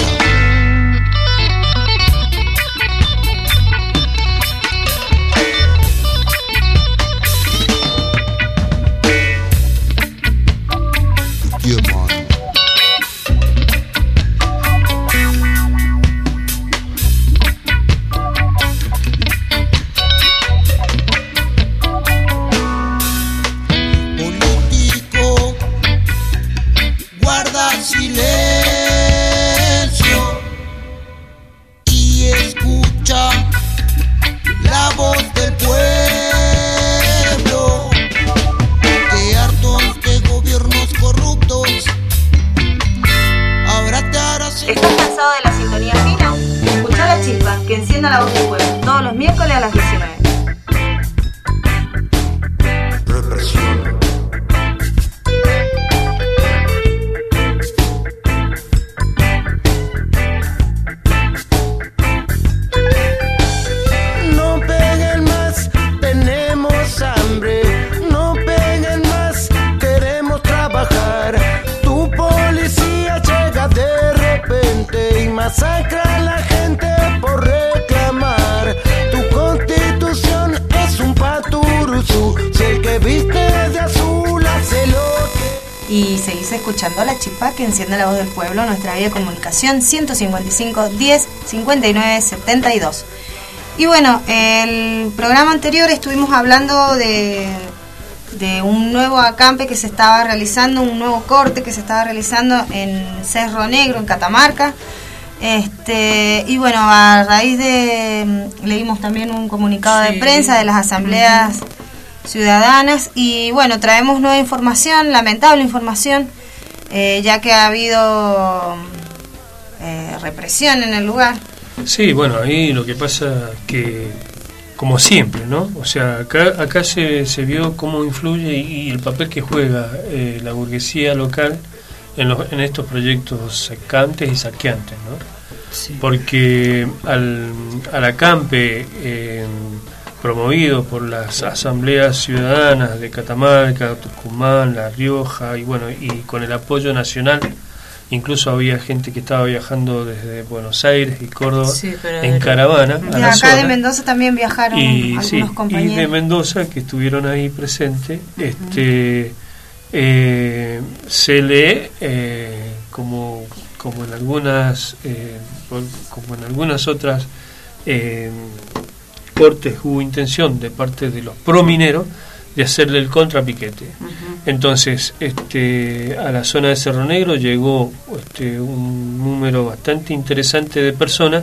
Yeah, man. Político, guarda silencio y escucha la voz del pueblo. Que hartos de gobiernos corruptos, ahora te harás. ¿Estás cansado de la sintonía fina? Escuchá La Chispa, que encienda la voz del pueblo, todos los miércoles a las diecinueve. Represión. No peguen más, tenemos hambre. No peguen más, queremos trabajar. Tu policía llega de masacra a la gente por reclamar. Tu constitución es un paturuzú, si el que viste de azul hace lo que... Y seguís escuchando La Chispa que enciende la voz del pueblo, nuestra vía de comunicación ciento cincuenta y cinco, diez, cincuenta y nueve, setenta y dos. Y bueno, el programa anterior estuvimos hablando de, de un nuevo acampe que se estaba realizando, un nuevo corte que se estaba realizando en Cerro Negro, en Catamarca. Este, y bueno, a raíz de, leímos también un comunicado sí. de prensa de las asambleas uh-huh. ciudadanas, y bueno, traemos nueva información, lamentable información, eh, ya que ha habido eh, represión en el lugar. Sí, bueno, ahí lo que pasa que, como siempre, ¿no? O sea, acá acá se, se vio cómo influye y, y el papel que juega eh, la burguesía local en, los, en estos proyectos sacantes y saqueantes, ¿no? Sí. Porque al, al acampe eh, promovido por las asambleas ciudadanas de Catamarca, Tucumán, La Rioja, y bueno, y con el apoyo nacional, incluso había gente que estaba viajando desde Buenos Aires y Córdoba sí, en caravana. De acá zona. De Mendoza también viajaron y, algunos sí, compañeros. Y de Mendoza, que estuvieron ahí presentes, uh-huh. este, eh, se lee eh, como, como en algunas eh, como en algunas otras eh, cortes hubo intención de parte de los promineros de hacerle el contrapiquete. Uh-huh. Entonces, este, a la zona de Cerro Negro llegó este, un número bastante interesante de personas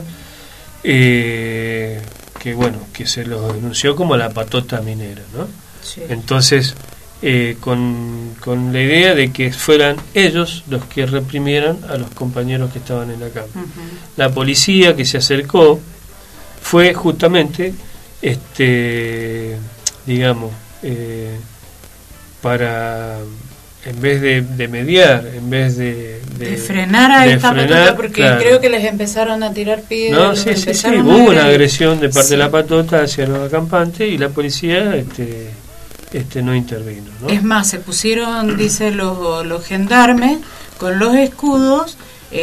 eh, que, bueno, que se los denunció como la patota minera, ¿no? Sí. Entonces, eh, con, con la idea de que fueran ellos los que reprimieran a los compañeros que estaban en la cama. Uh-huh. La policía que se acercó fue justamente, este, digamos, Eh, para, en vez de, de mediar, en vez de, de, de frenar a de esta frenar, patota, porque claro. creo que les empezaron a tirar piedras. No, sí, sí, sí, hubo una agresión de parte sí. de la patota hacia los acampantes y la policía este, este no intervino, ¿no? Es más, se pusieron, dice los, los gendarmes, con los escudos.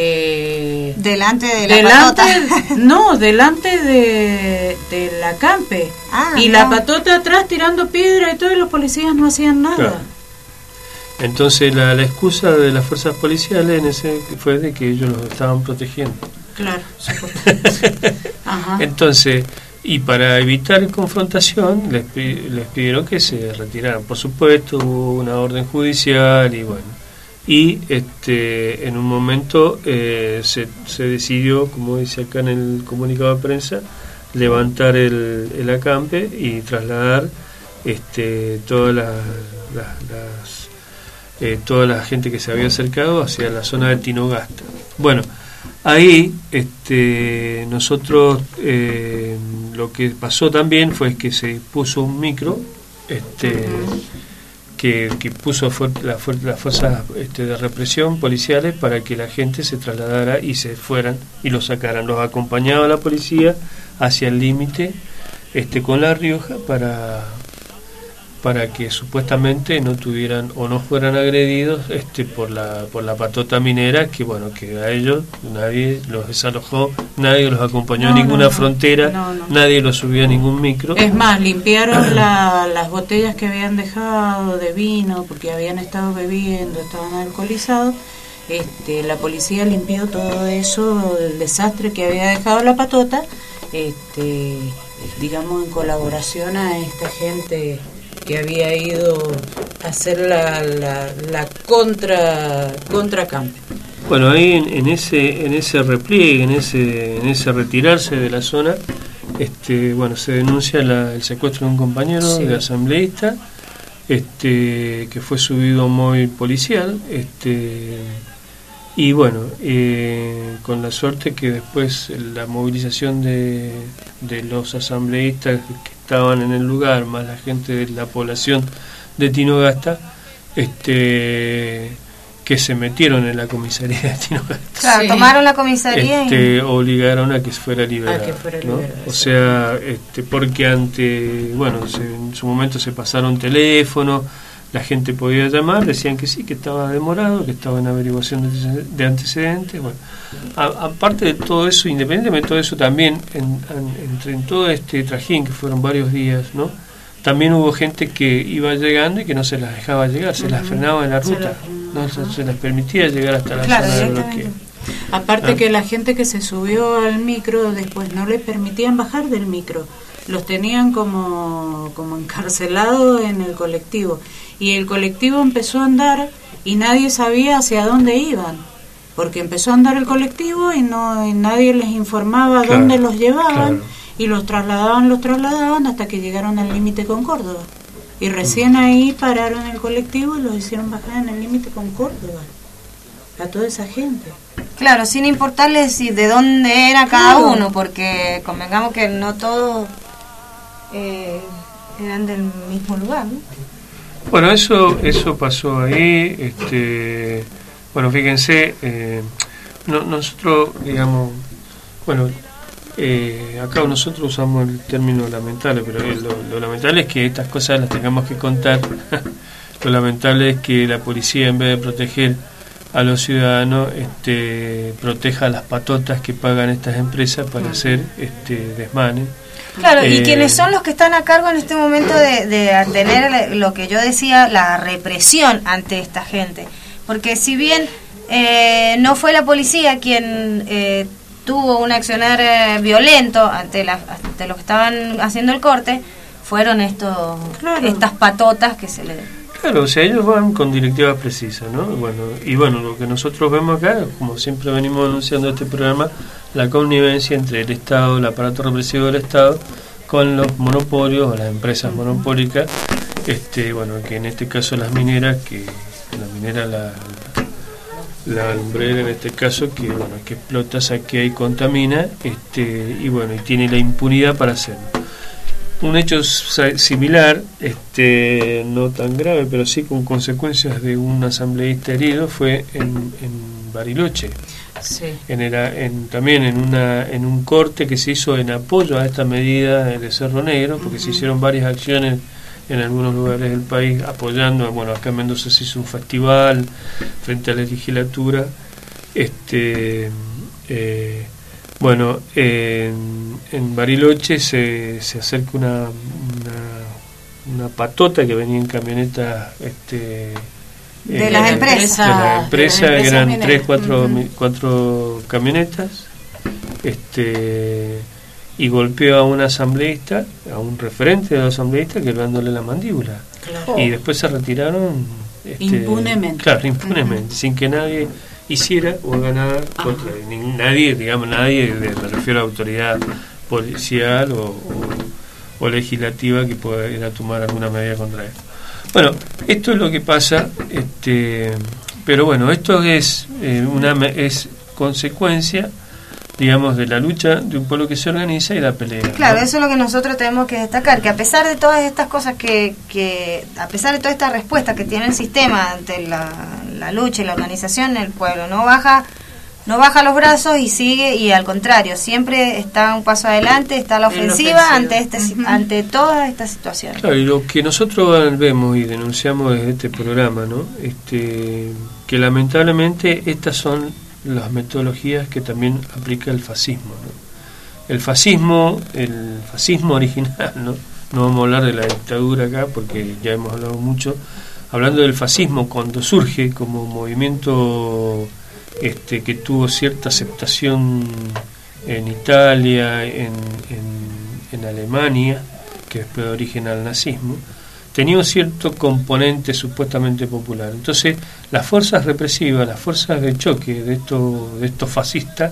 Eh, delante de la delante, patota no, delante de, de la campe ah, y no. la patota atrás tirando piedra y todos los policías no hacían nada. Claro. Entonces la, la excusa de las fuerzas policiales en ese fue de que ellos los estaban protegiendo. Claro, supuestamente. Ajá. Entonces, y para evitar confrontación les, les pidieron que se retiraran. Por supuesto hubo una orden judicial y bueno, y este en un momento eh, se, se decidió, como dice acá en el comunicado de prensa, levantar el, el acampe y trasladar este toda la, la, las eh, toda la gente que se había acercado hacia la zona de Tinogasta. Bueno, ahí este nosotros eh, lo que pasó también fue que se puso un micro este Que, que puso fuer, la, fuer, las fuerzas este, de represión policiales para que la gente se trasladara y se fueran y los sacaran. Los acompañaba la policía hacia el límite este, con La Rioja para, para que supuestamente no tuvieran o no fueran agredidos este, por la por la patota minera, que bueno, que a ellos nadie los desalojó, nadie los acompañó no, a ninguna no, no. frontera, no, no. nadie los subió a ningún micro. Es más, limpiaron la, las botellas que habían dejado de vino porque habían estado bebiendo, estaban alcoholizados. Este, la policía limpió todo eso, el desastre que había dejado la patota, este, digamos en colaboración a esta gente que había ido a hacer la, la, la contra contracampe. Bueno, ahí en, en ese en ese repliegue, en ese en ese retirarse de la zona, este bueno, se denuncia la, el secuestro de un compañero sí. de asambleísta, este que fue subido a un móvil policial, este y bueno, eh, con la suerte que después la movilización de, de los asambleístas que estaban en el lugar, más la gente de la población de Tinogasta, este que se metieron en la comisaría de Tinogasta. Claro, sí. tomaron la comisaría este, y obligaron a que fuera liberado. A que fuera ¿no? liberado o sea, este, porque ante, bueno, se, en su momento se pasaron teléfonos, la gente podía llamar, decían que sí, que estaba demorado, que estaba en averiguación de, de antecedentes. Bueno, a, aparte de todo eso, independientemente de todo eso, también en, en, entre en todo este trajín, que fueron varios días, ¿no? También hubo gente que iba llegando y que no se las dejaba llegar, se uh-huh. las frenaba en la ruta, no se, se les permitía llegar hasta la claro, zona de bloqueo. Aparte ¿Ah? que la gente que se subió al micro después no le permitían bajar del micro, los tenían como, como encarcelados en el colectivo, y el colectivo empezó a andar y nadie sabía hacia dónde iban, porque empezó a andar el colectivo y no y nadie les informaba claro, dónde los llevaban, claro. y los trasladaban, los trasladaban hasta que llegaron al límite con Córdoba, y recién ahí pararon el colectivo y los hicieron bajar en el límite con Córdoba a toda esa gente. Claro, sin importarles si de dónde era cada claro. uno, porque convengamos que no todos eh, eran del mismo lugar, ¿no? Bueno, eso eso pasó ahí. Este, bueno, fíjense, eh, no, nosotros, digamos, bueno, eh, acá nosotros usamos el término lamentable, pero lo, lo lamentable es que estas cosas las tengamos que contar. Lo lamentable es que la policía, en vez de proteger a los ciudadanos, este, proteja a las patotas que pagan estas empresas para hacer este, desmanes. Claro, eh, y quienes son los que están a cargo en este momento de, de tener lo que yo decía, la represión ante esta gente. Porque si bien eh, no fue la policía quien eh, tuvo un accionar eh, violento ante, la, ante los que estaban haciendo el corte, fueron estos claro. estas patotas que se le... Claro, o sea, ellos van con directivas precisas, ¿no? Bueno, y bueno, lo que nosotros vemos acá, como siempre venimos anunciando este programa, la connivencia entre el Estado, el aparato represivo del Estado, con los monopolios o las empresas monopólicas, este, bueno, que en este caso las mineras, que la minera, la, la lumbrera en este caso, que bueno, que explota, saquea y contamina, este, y bueno, y tiene la impunidad para hacerlo. Un hecho similar, este, no tan grave, pero sí con consecuencias de un asambleísta herido, fue en, en Bariloche. Sí. En era, en, también en una en un corte que se hizo en apoyo a esta medida de Cerro Negro, porque uh-huh. se hicieron varias acciones en algunos lugares del país apoyando. Bueno, acá en Mendoza se hizo un festival frente a la legislatura. Este eh, bueno, eh, en, en Bariloche se, se acerca una, una una patota que venía en camioneta este de eh, las empresas, de las empresas, eran mineras. tres, cuatro, Uh-huh. cuatro camionetas, este y golpeó a un asambleísta, a un referente de los asambleístas, quebrándole la mandíbula. Claro. Y después se retiraron este, impunemente. Claro, impunemente, uh-huh. sin que nadie hiciera o haga nada contra él. Ni, nadie, digamos, nadie, me refiero a autoridad policial o, o, o legislativa que pueda tomar alguna medida contra él. Bueno, esto es lo que pasa, este, pero bueno, esto es eh, una es consecuencia, digamos, de la lucha de un pueblo que se organiza y la pelea. Claro, ¿no? eso es lo que nosotros tenemos que destacar, que a pesar de todas estas cosas que, que a pesar de toda esta respuesta que tiene el sistema ante la, la lucha y la organización, el pueblo no baja no baja los brazos y sigue, y al contrario, siempre está un paso adelante, está la ofensiva ante este uh-huh. ante toda esta situación. Claro, y lo que nosotros vemos y denunciamos desde este programa, ¿no? Este, que lamentablemente estas son las metodologías que también aplica el fascismo, ¿no? El fascismo, el fascismo original, ¿no? No vamos a hablar de la dictadura acá porque ya hemos hablado mucho. Hablando del fascismo, cuando surge como movimiento este, que tuvo cierta aceptación en Italia, en, en, en Alemania, que después de origen al nazismo, tenía un cierto componente supuestamente popular. Entonces, las fuerzas represivas, las fuerzas de choque de estos de estos fascistas,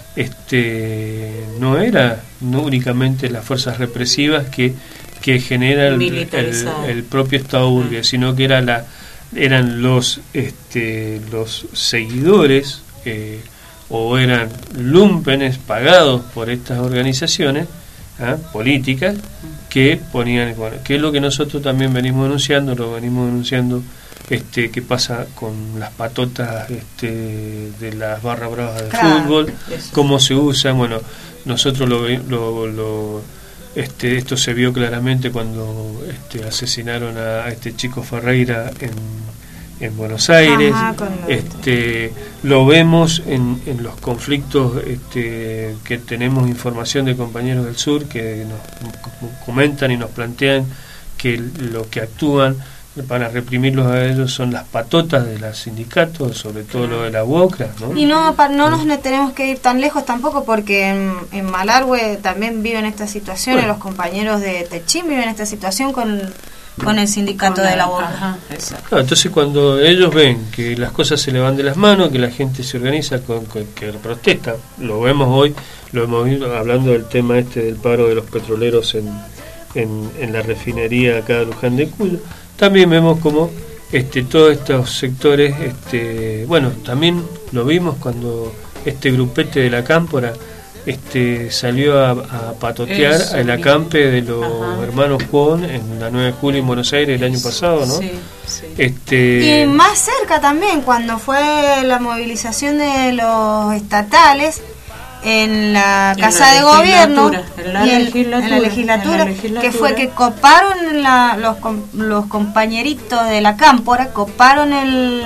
este, no era no únicamente las fuerzas represivas que, que genera el, el, el propio Estado burgués, sino que era la eran los este, los seguidores eh, o eran lumpenes pagados por estas organizaciones ¿eh? políticas que ponían, bueno, que es lo que nosotros también venimos denunciando, lo venimos denunciando, este, qué pasa con las patotas este, de las barras bravas de claro, fútbol, eso. Cómo se usan. Bueno, nosotros lo, lo, lo, Este, esto se vio claramente cuando este, asesinaron a, a este chico Ferreira en, en Buenos Aires. Ajá, este, lo vemos en, en los conflictos este, que tenemos información de compañeros del sur que nos comentan y nos plantean que lo que actúan para reprimirlos a ellos son las patotas de los sindicatos, sobre todo lo de la U O C R A, ¿no? Y no, no nos tenemos que ir tan lejos tampoco, porque en, en Malargüe también viven esta situación, bueno. Y los compañeros de Techín viven esta situación con, con el sindicato con de la U O C R A. Claro, entonces cuando ellos ven que las cosas se le van de las manos, que la gente se organiza, con, con, que protesta, lo vemos hoy, lo hemos ido hablando del tema este del paro de los petroleros en, en, en la refinería acá de Luján de Cuyo. También vemos como este, todos estos sectores, este, bueno, también lo vimos cuando este grupete de la Cámpora este, salió a, a patotear Eso, el acampe de los Ajá. hermanos Juan en la nueve de julio en Buenos Aires el año pasado, ¿no? Sí, sí. Este... Y más cerca también, cuando fue la movilización de los estatales en la en Casa la de Gobierno en la, y el, en, la en, la legislatura, en la legislatura, que fue que coparon la, los, los compañeritos de la Cámpora, coparon el,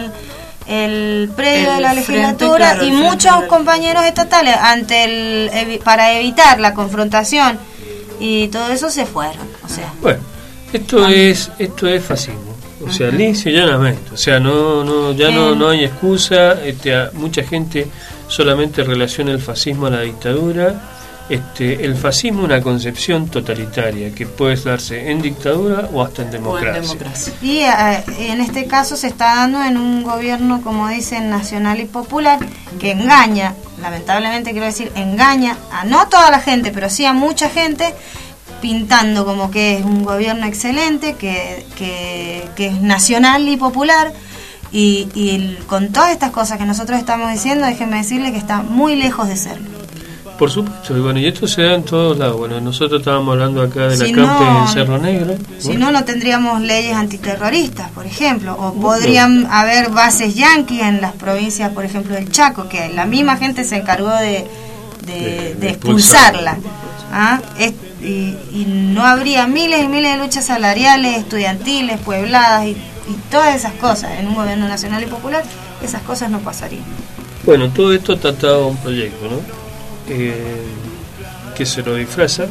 el predio el de la legislatura frente, claro, y muchos compañeros estatales ante el para evitar la confrontación y todo eso se fueron. O sea, bueno, esto ah. es esto es fascismo. O sea, uh-huh. lisa y llanamente. O sea, no, no, ya eh. no, no hay excusa. Este, a, mucha gente solamente relaciona el fascismo a la dictadura. Este, el fascismo es una concepción totalitaria que puede darse en dictadura o hasta en democracia. En democracia. Y eh, en este caso se está dando en un gobierno, como dicen, nacional y popular, que engaña, lamentablemente quiero decir, engaña a no toda la gente, pero sí a mucha gente, pintando como que es un gobierno excelente, que, que, que es nacional y popular, y, y el, con todas estas cosas que nosotros estamos diciendo, déjenme decirle que está muy lejos de serlo. Por supuesto, y bueno, y esto se da en todos lados. Bueno, nosotros estábamos hablando acá de si la campe no, en Cerro Negro. Si ¿no? no, no tendríamos leyes antiterroristas, por ejemplo, o podrían no. haber bases yanquis en las provincias, por ejemplo, del Chaco, que la misma gente se encargó de, de, de, de expulsarla. ¿Ah? Es, y, y no habría miles y miles de luchas salariales, estudiantiles, puebladas y, y todas esas cosas. En un gobierno nacional y popular, esas cosas no pasarían. Bueno, todo esto trataba un proyecto, ¿no? Eh, que se lo disfraza,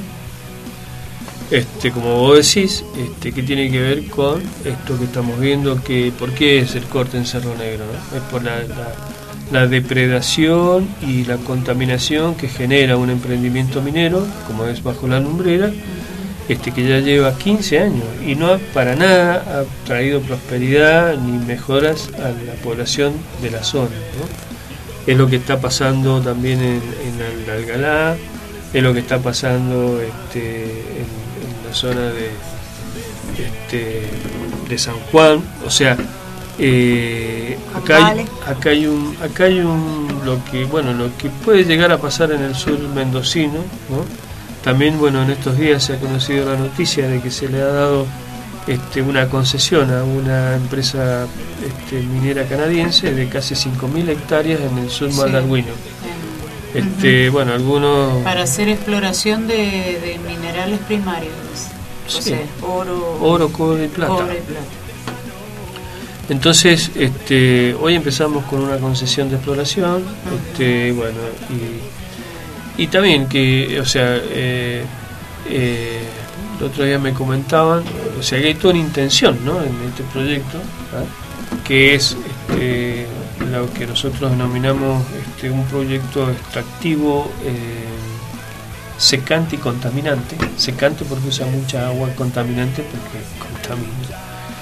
este, como vos decís, este, que tiene que ver con esto que estamos viendo, que por qué es el corte en Cerro Negro, ¿no? Es por la, la, la depredación y la contaminación que genera un emprendimiento minero, como es Bajo la Lumbrera, este, que ya lleva quince años y no ha, para nada ha traído prosperidad ni mejoras a la población de la zona, ¿no? Es lo que está pasando también en, en Algalá, es lo que está pasando este, en, en la zona de, este, de San Juan. O sea, eh, acá hay, acá hay un, acá hay un lo que bueno lo que puede llegar a pasar en el sur mendocino, ¿no? También bueno en estos días se ha conocido la noticia de que se le ha dado Este, una concesión a una empresa este, minera canadiense de casi cinco mil hectáreas en el sur sí. malargüino. Este, uh-huh. Bueno, algunos... Para hacer exploración de, de minerales primarios. Sí. O sea, oro, oro, cobre y plata. Cobre y plata. Entonces, este, hoy empezamos con una concesión de exploración, uh-huh. este, bueno, y, y también que, o sea, eh, eh, el otro día me comentaban, o sea, que hay toda una intención, ¿no?, en este proyecto, ¿eh? que es este, lo que nosotros denominamos este, un proyecto extractivo eh, secante y contaminante. Secante porque usa mucha agua, contaminante porque contamina.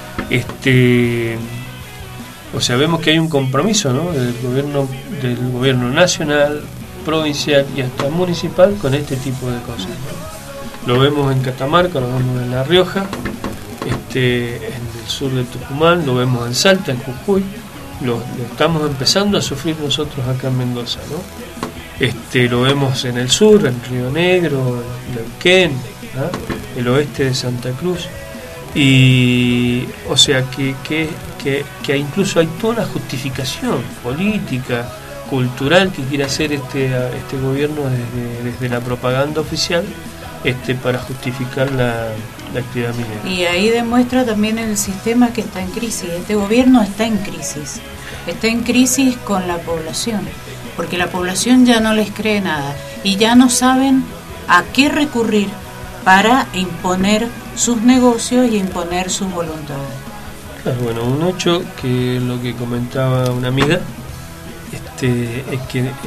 Este, o sea, vemos que hay un compromiso, ¿no?, del gobierno, del gobierno nacional, provincial y hasta municipal con este tipo de cosas, ¿no? Lo vemos en Catamarca, lo vemos en La Rioja, este, en el sur de Tucumán, lo vemos en Salta, en Jujuy, lo, lo estamos empezando a sufrir nosotros acá en Mendoza, ¿no? Este, lo vemos en el sur, en Río Negro, en Neuquén, ¿no?, el oeste de Santa Cruz, y o sea que, que, que, que incluso hay toda una justificación política, cultural que quiere hacer este, este gobierno desde, desde la propaganda oficial este, para justificar la, la actividad minera. Y ahí demuestra también el sistema que está en crisis. Este gobierno está en crisis. Está en crisis con la población, porque la población ya no les cree nada y ya no saben a qué recurrir para imponer sus negocios y imponer sus voluntades. Claro, bueno, un hecho que lo que comentaba una amiga este, es que en,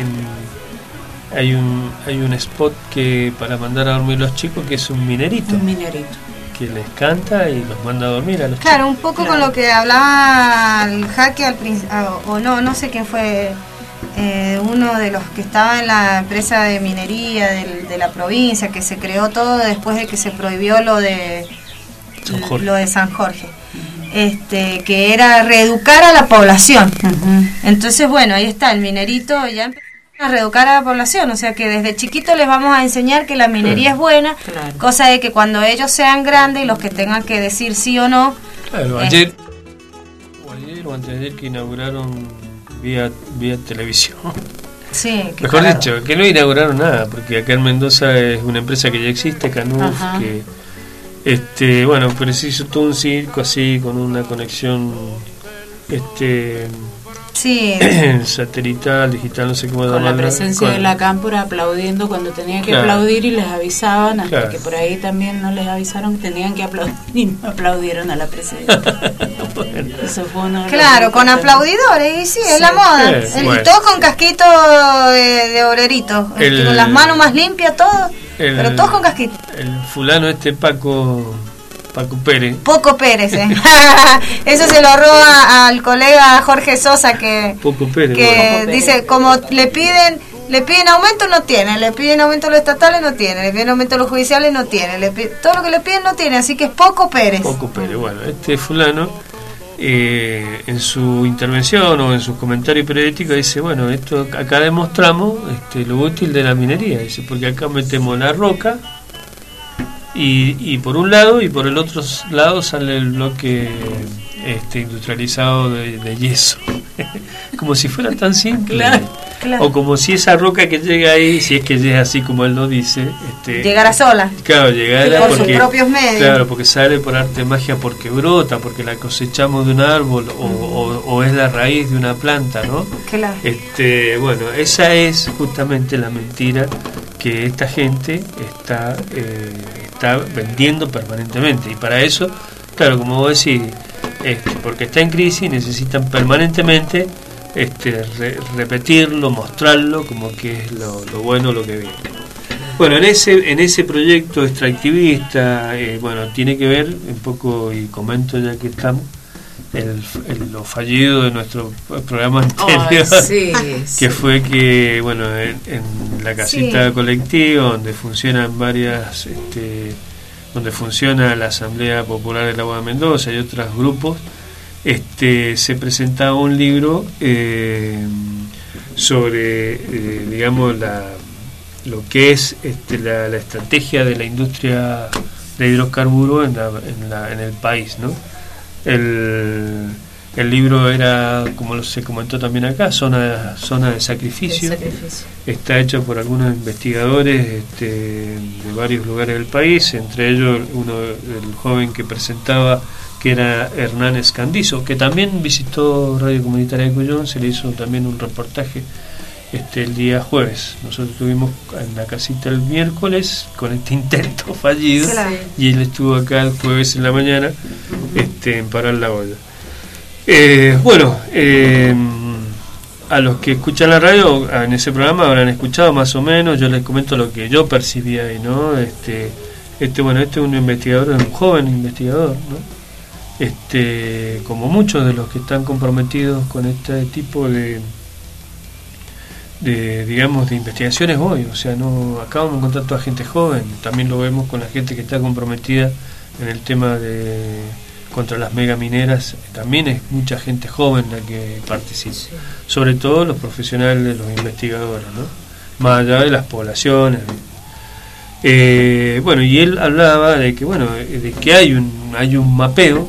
hay un hay un spot que para mandar a dormir a los chicos que es un minerito. Un minerito. Que les canta y los manda a dormir a los Claro, chicos. un poco Claro. con lo que hablaba el Jaque al principio, o no, no sé quién fue, eh, uno de los que estaba en la empresa de minería del, de la provincia, que se creó todo después de que se prohibió lo de San Jorge. lo de San Jorge. Este, que era reeducar a la población. Uh-huh. Entonces, bueno, ahí está, el minerito ya empezó a reeducar a la población, o sea que desde chiquito les vamos a enseñar que la minería es buena, Claro. cosa de que cuando ellos sean grandes y los que tengan que decir sí o no, Claro, eh, ayer o ayer o antes de ayer que inauguraron vía vía televisión. sí, que Mejor claro. dicho, que no inauguraron nada, porque acá en Mendoza es una empresa que ya existe, Canuf, Ajá. que este, bueno, pero se hizo todo un circo así con una conexión este Sí, satelital, digital, no sé cómo Con la llamarla, presencia con- de la cámpora aplaudiendo cuando tenía que Claro. aplaudir y les avisaban, hasta Claro. que por ahí también no les avisaron que tenían que aplaudir y no aplaudieron a la presidenta. Bueno, Eso fue uno de los claro, con importantes. aplaudidores, y sí, es Sí. la moda. Sí, El- bueno. Y todos con casquito de, de obrerito, El- este, con las manos más limpias, todo, el- pero todos con casquito. el fulano este Paco Paco Pérez. Poco Pérez, ¿eh? Eso se lo roba al colega Jorge Sosa, que, Poco Pérez, que bueno. Poco Pérez. dice, como le piden le piden aumento, no tiene, le piden aumento los estatales, no tiene, le piden aumento los judiciales, no tiene, le piden, todo lo que le piden no tiene, así que es Poco Pérez. Poco Pérez. Bueno, este fulano eh, en su intervención o en sus comentarios periodísticos dice, bueno, esto acá demostramos este, lo útil de la minería, dice, porque acá metemos la roca y, y por un lado y por el otro lado sale el bloque este, industrializado de, de yeso. Como si fuera tan simple. Claro, claro. O como si esa roca que llega ahí, si es que llega así como él lo dice, este, Llegará sola. claro, llegara Por sus porque, propios medios. claro, porque sale por arte de magia, porque brota, porque la cosechamos de un árbol o, o, o es la raíz de una planta, ¿no? Claro. Este, bueno, esa es justamente la mentira que esta gente está eh, está vendiendo permanentemente, y para eso, claro, como vos decís, este, porque está en crisis, necesitan permanentemente este, re- repetirlo, mostrarlo como que es lo, lo bueno, lo que viene. Bueno, en ese en ese proyecto extractivista, eh, bueno, tiene que ver un poco, y comento ya que estamos, el, el- lo fallido de nuestro programa anterior, Ay, sí, que sí. fue que, bueno, en, en la casita Sí. colectiva, donde funcionan varias, este, donde funciona la Asamblea Popular del Agua de Mendoza y otros grupos, este, se presentaba un libro eh, sobre, eh, digamos, la, lo que es este, la, la estrategia de la industria de hidrocarburos en, la, en, la, en el país, ¿no? El, el libro era, como se comentó también acá, zona, zona de sacrificio. El sacrificio. Está hecho por algunos investigadores este, de varios lugares del país, entre ellos uno, el joven que presentaba, que era Hernán Escandizo, que también visitó Radio Comunitaria de Cuyón, se le hizo también un reportaje este, el día jueves. Nosotros estuvimos en la casita el miércoles con este intento fallido, Claro. y él estuvo acá el jueves en la mañana este, en Parar la Olla. Eh, bueno, eh, a los que escuchan la radio en ese programa habrán escuchado más o menos. Yo les comento lo que yo percibí ahí, ¿no? Este, este bueno, este es un investigador, un joven investigador, ¿no? Este, como muchos de los que están comprometidos con este tipo de, de digamos, de investigaciones hoy. O sea, no acabamos de encontrar toda gente joven. También lo vemos con la gente que está comprometida en el tema de contra las megamineras. También es mucha gente joven la que participa, Sí. sobre todo los profesionales, los investigadores, ¿no? Más allá de las poblaciones. Eh, bueno, y él hablaba de que, bueno, de que hay un hay un mapeo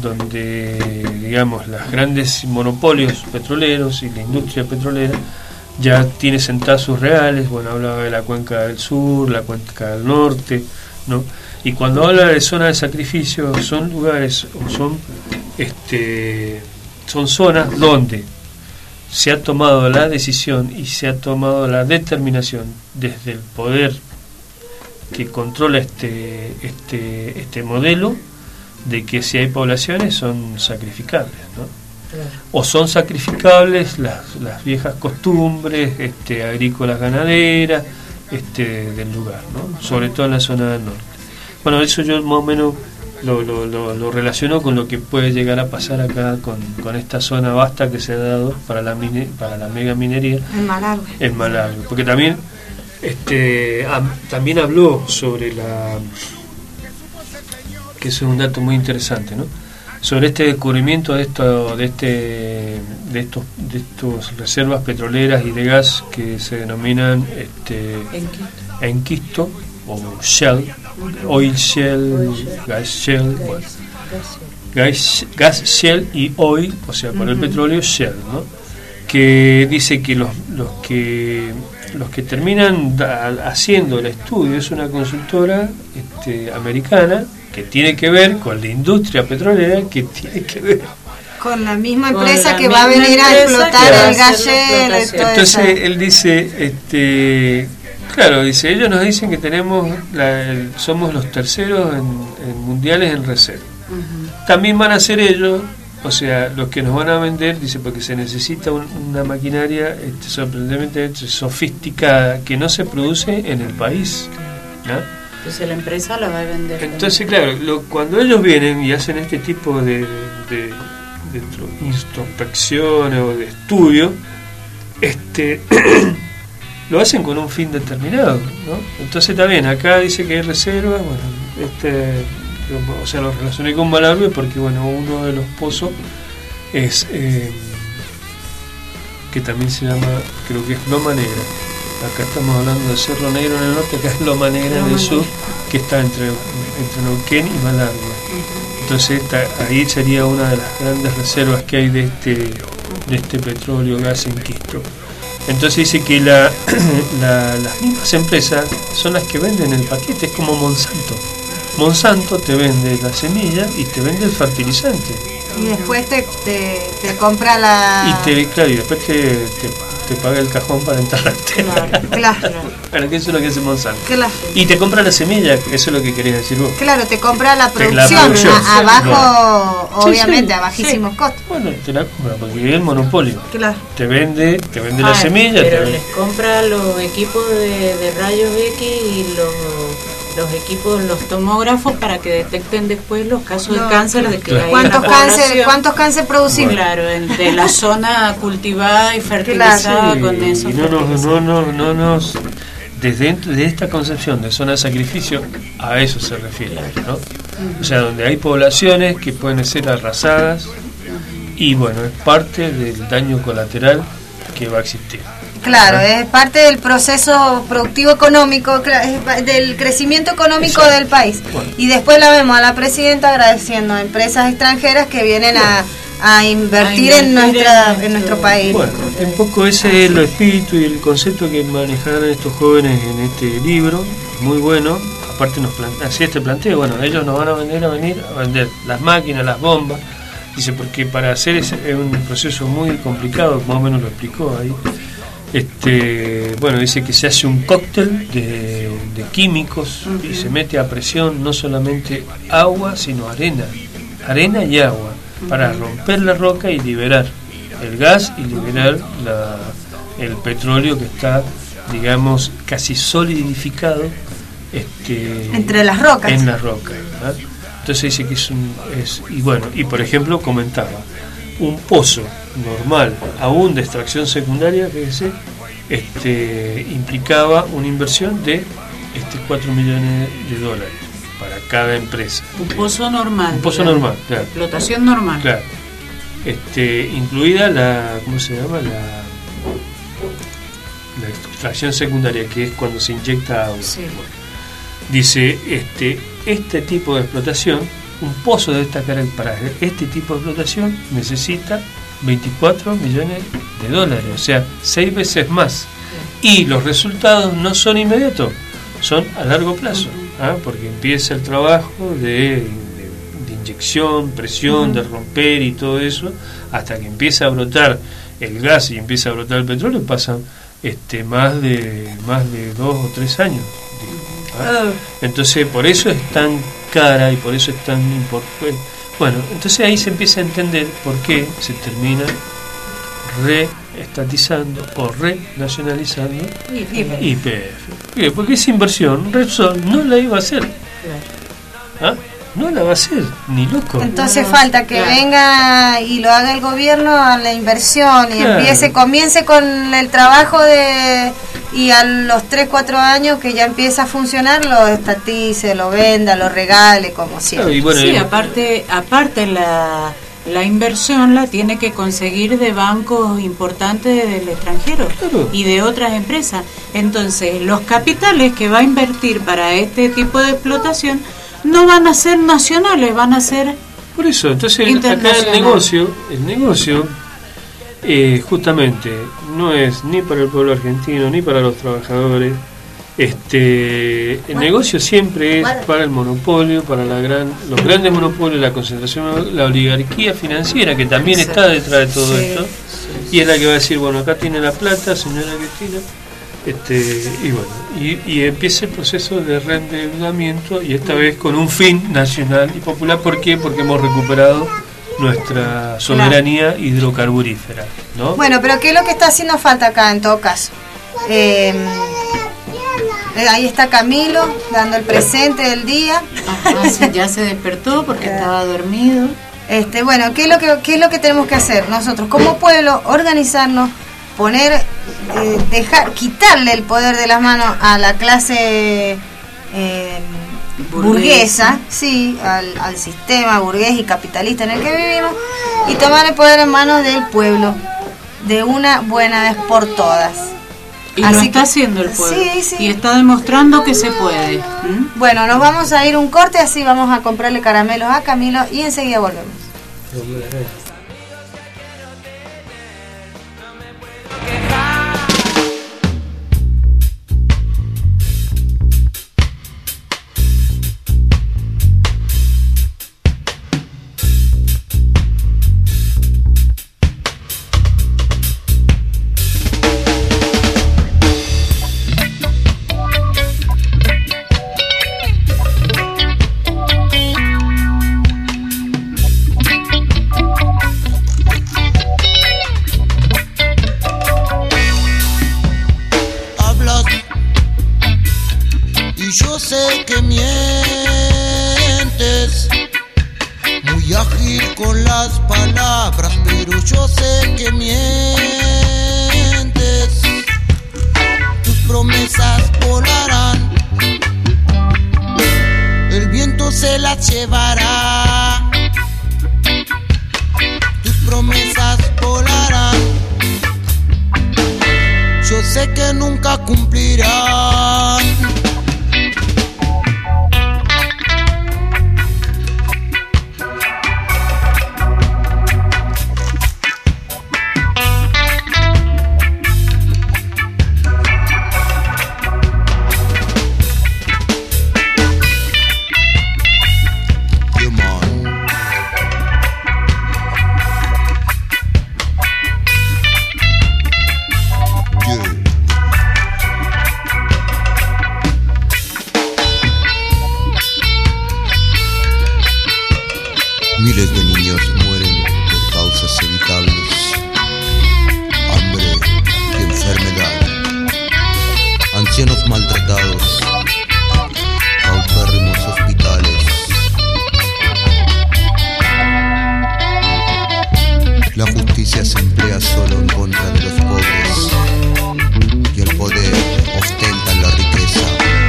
donde, digamos, los grandes monopolios petroleros y la industria petrolera ya tiene centazos reales. Bueno, hablaba de la cuenca del sur, la cuenca del norte, ¿no? Y cuando habla de zona de sacrificio, son lugares o son este son zonas donde se ha tomado la decisión y se ha tomado la determinación desde el poder que controla este este este modelo, de que si hay poblaciones son sacrificables, ¿no? Claro. O son sacrificables las, las viejas costumbres este, agrícolas ganaderas este, del lugar, ¿no? Sobre todo en la zona del norte. Bueno, eso yo más o menos lo, lo, lo, lo relaciono con lo que puede llegar a pasar acá con, con esta zona vasta que se ha dado para la mine, para la mega minería en Malawi. En Malawi, porque también este a, también habló sobre la, que eso es un dato muy interesante, ¿no? Sobre este descubrimiento de esto, de este de estos de estos reservas petroleras y de gas que se denominan este enquisto o shell, oil shell, gas shell, bueno, gas, gas shell y oil, o sea, por el petróleo shell, ¿no? Que dice que los los que los que terminan da, haciendo el estudio es una consultora este, americana, que tiene que ver con la industria petrolera, que tiene que ver con la misma empresa que va a venir a explotar el gas shell. Entonces eso. Él dice, este, claro, dice, ellos nos dicen que tenemos la, el, somos los terceros en, en mundiales en reserva. Uh-huh. También van a ser ellos, o sea, los que nos van a vender, dice, porque se necesita un, una maquinaria este, sorprendentemente sofisticada que no se produce en el país, ¿no? Entonces la empresa la va a vender. Entonces, claro, lo, cuando ellos vienen y hacen este tipo de, de, de introspecciones o de estudio, este, lo hacen con un fin determinado, ¿no? Entonces también acá dice que hay reservas, bueno, este, o sea, lo relacioné con Malawi porque, bueno, uno de los pozos es eh, que también se llama, creo que es Loma Negra. Acá estamos hablando de Cerro Negro en el norte, acá es Loma Negra en el sur, que está entre, entre Neuquén y Malawi. Uh-huh. Entonces esta, ahí sería una de las grandes reservas que hay de este de este petróleo, gas enquisto. Entonces dice que la, la, las mismas empresas son las que venden el paquete, es como Monsanto. Monsanto te vende la semilla y te vende el fertilizante. Y después te, te, te compra la... Y te, claro, y después te... te te paga el cajón para enterrarte. Claro, claro. Bueno, que eso es lo que hace Monsanto. Claro. Y te compra la semilla, eso es lo que querías decir vos. Claro, te compra la producción, la producción. A, abajo, no. obviamente, sí, sí, a bajísimos sí. costos. Bueno, te la compra, porque es el monopolio. Claro. Te vende, te vende ah, la semilla. Pero te les compra los equipos de, de rayos X y los... los equipos, los tomógrafos para que detecten después los casos no, de cáncer claro. de que hay ¿Cuántos cáncer, ¿Cuántos cáncer producimos? Claro, en, de la zona cultivada y fertilizada sí, con eso. No nos, no, no, no nos, desde de esta concepción de zona de sacrificio, a eso se refiere, ¿no? Uh-huh. O sea, donde hay poblaciones que pueden ser arrasadas uh-huh. y bueno, es parte del daño colateral que va a existir. Claro, es parte del proceso productivo económico, del crecimiento económico Exacto. del país. Bueno. Y después la vemos a la presidenta agradeciendo a empresas extranjeras que vienen a, a, invertir, a invertir en nuestra en, en nuestro país. Bueno, un poco ese es el espíritu y el concepto que manejarán estos jóvenes en este libro, muy bueno. Aparte nos plantea, así este planteo, bueno, ellos nos van a vender a venir a vender las máquinas, las bombas. Dice, porque para hacer ese es un proceso muy complicado, más o menos lo explicó ahí. Este, bueno, dice que se hace un cóctel de, de químicos uh-huh. y se mete a presión no solamente agua, sino arena, arena y agua, uh-huh. para romper la roca y liberar el gas y liberar la, el petróleo que está, digamos, casi solidificado este, entre las rocas. En las rocas, ¿verdad? Entonces dice que es un, es, y bueno, y por ejemplo comentaba, un pozo normal, aún de extracción secundaria, fíjese, este, implicaba una inversión de este cuatro millones de dólares para cada empresa. Un pozo normal. Un pozo normal, claro. Explotación normal. Claro. Este, incluida la, ¿cómo se llama? La, la extracción secundaria, que es cuando se inyecta agua. Sí. Bueno, dice, este, este tipo de explotación, un pozo de esta característica, para este tipo de explotación necesita veinticuatro millones de dólares, o sea, seis veces más. Y los resultados no son inmediatos, son a largo plazo, ¿ah? Porque empieza el trabajo de, de, de inyección, presión, uh-huh. de romper y todo eso, hasta que empieza a brotar el gas y empieza a brotar el petróleo, pasan este, más de más de dos o tres años. ¿Ah? Entonces, por eso es tan cara y por eso es tan importante. Bueno, entonces ahí se empieza a entender por qué se termina reestatizando o renacionalizando Y P F. Porque esa inversión Repsol no la iba a hacer. ¿Ah? No la va a hacer, ni loco. Entonces no, falta que claro. venga y lo haga el gobierno a la inversión y Claro. empiece, comience con el trabajo de y a los tres, cuatro años que ya empieza a funcionar, lo estatice, lo venda, lo regale, como siempre. Claro, y bueno, sí, y- aparte, aparte la, la inversión la tiene que conseguir de bancos importantes del extranjero Claro. y de otras empresas. Entonces, los capitales que va a invertir para este tipo de explotación no van a ser nacionales, van a ser Por eso, entonces acá el internacional. negocio, el negocio eh, justamente no es ni para el pueblo argentino ni para los trabajadores. Este, el negocio siempre es para el monopolio, para la gran, los grandes monopolios, la concentración, la oligarquía financiera que también está detrás de todo Sí, esto, sí, y es la que va a decir, bueno, acá tiene la plata, señora Cristina. Este, y bueno, y, y empieza el proceso de reendeudamiento y esta vez con un fin nacional y popular. ¿Por qué? Porque hemos recuperado nuestra soberanía hidrocarburífera, ¿no? Bueno, pero ¿qué es lo que está haciendo falta acá en todo caso? Eh, eh, ahí está Camilo dando el presente del día. Ajá, sí, ya se despertó porque estaba dormido. Este, bueno, ¿qué es lo que qué es lo que tenemos que hacer nosotros como pueblo? Organizarnos, poner, eh, dejar, quitarle el poder de las manos a la clase eh, burguesa, sí, al, al sistema burgués y capitalista en el que vivimos, y tomar el poder en manos del pueblo de una buena vez por todas. Y Así lo está que- haciendo el pueblo. Sí, sí. Y está demostrando que se puede. ¿Mm? Bueno, nos vamos a ir un corte, así vamos a comprarle caramelos a Camilo y enseguida volvemos. Hablas y yo sé que mientes, muy ágil con las palabras, pero yo sé que mientes. Tus promesas volarán, el viento se las llevará. Tus promesas volarán, yo sé que nunca cumplirán. Come on. Yeah. Miles de niños mueren por causas evitables, hambre y enfermedad, ancianos maltratados, paupérrimos hospitales. La justicia se emplea solo en contra de los pobres y el poder ostenta la riqueza.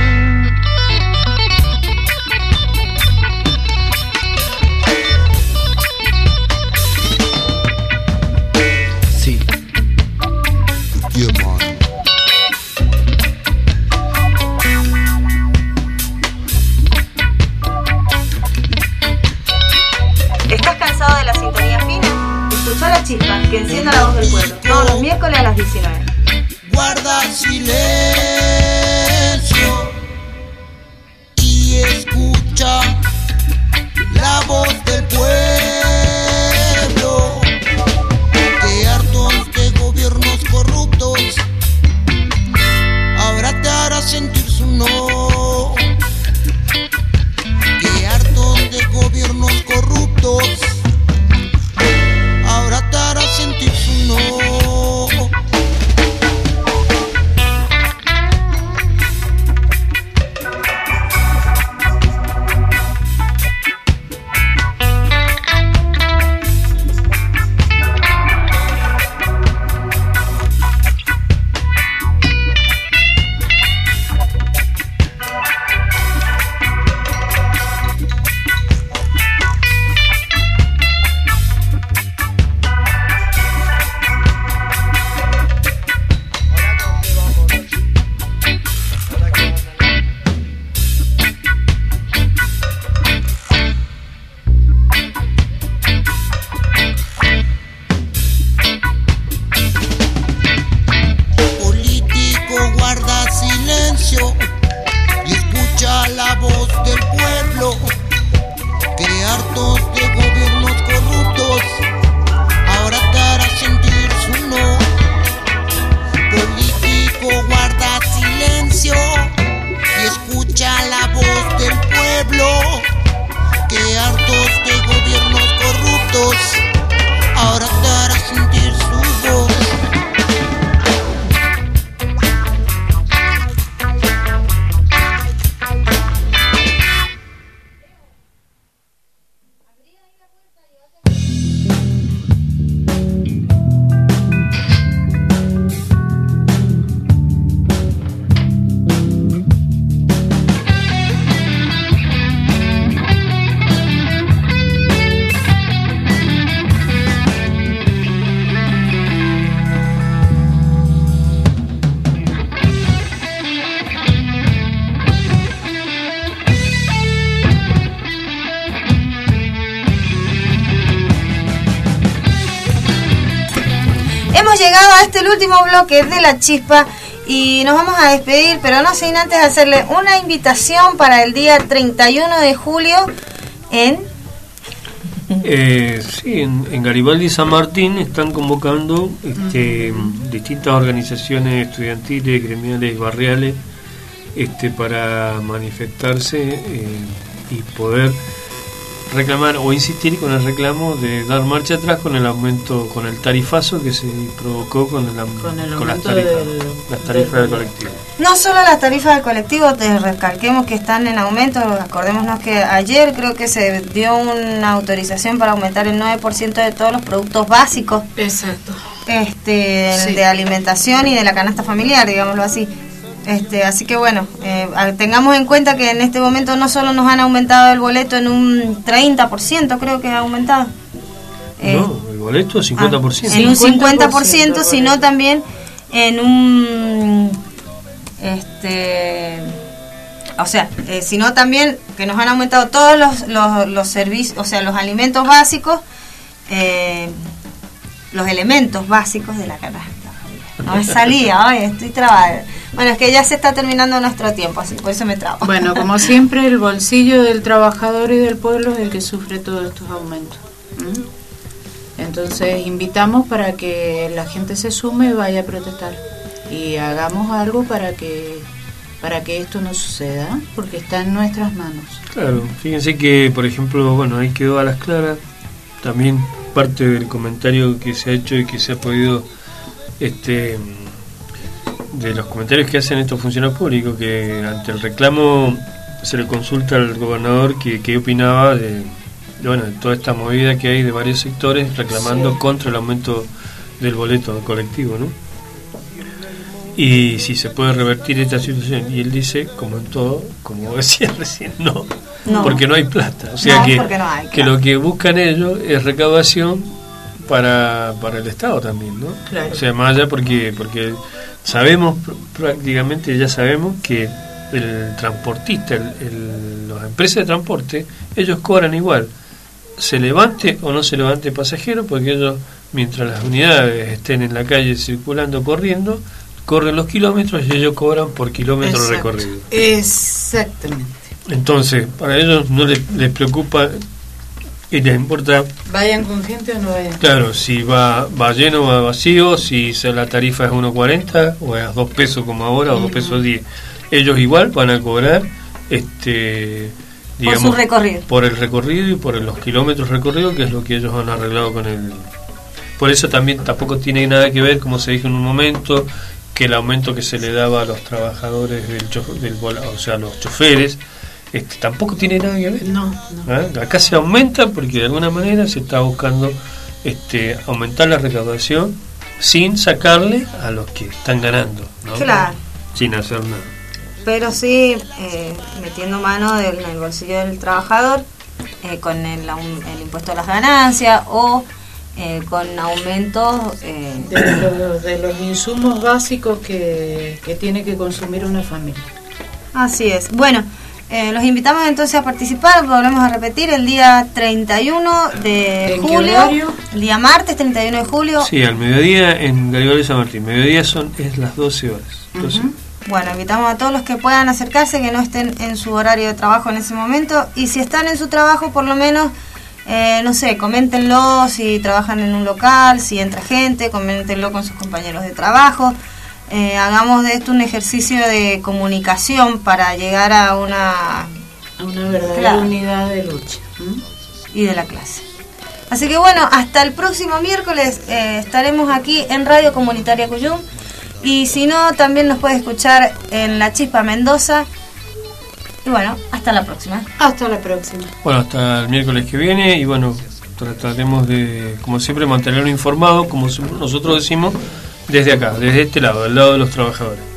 Sí. Yeah, man. ¿Estás cansado de la sintonía fina? Escucha la chispa, guarda silencio y escucha la voz del pueblo, que hartos de gobiernos corruptos ahora te hará sentir su no, que hartos de gobiernos corruptos ahora te hará sentir su no. Llegado a este el último bloque de La Chispa y nos vamos a despedir, pero no sin antes hacerle una invitación para el día treinta y uno de julio en... Eh, sí, en, en Garibaldi y San Martín están convocando este, uh-huh. distintas organizaciones estudiantiles, gremiales, barriales, este, para manifestarse eh, y poder reclamar o insistir con el reclamo de dar marcha atrás con el aumento, con el tarifazo que se provocó con, el, con, el con las tarifas, del, las tarifas del, del colectivo. No solo las tarifas del colectivo, te recalquemos que están en aumento. Acordémonos que ayer creo que se dio una autorización para aumentar el nueve por ciento de todos los productos básicos. Exacto. Este, sí. de alimentación y de la canasta familiar, digámoslo así. Este, así que bueno, eh, tengamos en cuenta que en este momento no solo nos han aumentado el boleto en un treinta por ciento, creo que ha aumentado. Eh, no, el boleto cincuenta por ciento. Ah, en un cincuenta por ciento, sino también en un... este O sea, eh, sino también que nos han aumentado todos los, los, los servicios, o sea, los alimentos básicos, eh, los elementos básicos de la canasta. No me salía, ay, estoy trabada. Bueno, es que ya se está terminando nuestro tiempo, así por eso me trabo. Bueno, como siempre, el bolsillo del trabajador y del pueblo es el que sufre todos estos aumentos. ¿Mm? Entonces, invitamos para que la gente se sume y vaya a protestar. Y hagamos algo para que para que esto no suceda, porque está en nuestras manos. Claro, fíjense que, por ejemplo, bueno, ahí quedó a las claras también parte del comentario que se ha hecho y que se ha podido... este de los comentarios que hacen estos funcionarios públicos, que ante el reclamo se le consulta al gobernador que, que opinaba de, de, bueno, de toda esta movida que hay de varios sectores reclamando sí. contra el aumento del boleto colectivo, ¿no? Y si se puede revertir esta situación, y él dice, como en todo, como decía recién, no, no. porque no hay plata, o sea no, que, no hay, que claro. lo que buscan ellos es recaudación para para el Estado también, ¿no? Claro. O sea, más allá porque porque sabemos prácticamente, ya sabemos que el transportista, el, el, las empresas de transporte, ellos cobran igual, se levante o no se levante pasajero, porque ellos, mientras las unidades estén en la calle circulando, corriendo, corren los kilómetros y ellos cobran por kilómetro Exacto. recorrido. Exactamente. Entonces, para ellos no les, les preocupa y les importa, Vayan con gente o no vayan. claro, si va va lleno o va vacío, si se- la tarifa es uno cuarenta o es dos pesos como ahora o dos pesos diez. Ellos igual van a cobrar este digamos, su recorrido. por el recorrido y por los kilómetros recorridos, que es lo que ellos han arreglado con el. Por eso también tampoco tiene nada que ver, como se dijo en un momento, que el aumento que se le daba a los trabajadores del, cho- del vola- o sea, a los choferes, este, tampoco tiene nada que ver. No, no. ¿Ah? Acá se aumenta porque de alguna manera se está buscando este, aumentar la recaudación sin sacarle a los que están ganando, ¿no? Claro. Sin hacer nada. Pero sí eh, metiendo mano del, en el bolsillo del trabajador eh, con el, aum- el impuesto a las ganancias o eh, con aumentos eh, De los, de los insumos básicos que, que tiene que consumir una familia. así es. Bueno, eh, los invitamos entonces a participar, volvemos a repetir, el día treinta y uno de ¿En qué julio, horario? el día martes treinta y uno de julio. Sí, al mediodía en Garibaldi San Martín. Mediodía son es las doce horas. doce. Ujú. Bueno, invitamos a todos los que puedan acercarse, que no estén en su horario de trabajo en ese momento, y si están en su trabajo, por lo menos, eh, no sé, coméntenlo si trabajan en un local, si entra gente, coméntenlo con sus compañeros de trabajo. Eh, hagamos de esto un ejercicio de comunicación para llegar a una A una verdadera Claro. unidad de lucha. ¿Mm? y de la clase. Así que bueno, hasta el próximo miércoles eh, estaremos aquí en Radio Comunitaria Cuyum, y si no, también nos puede escuchar en La Chispa Mendoza. Y bueno, hasta la próxima. Hasta la próxima. Bueno, hasta el miércoles que viene y bueno, trataremos de, como siempre, mantenerlo informado, como nosotros decimos, desde acá, desde este lado, del lado de los trabajadores.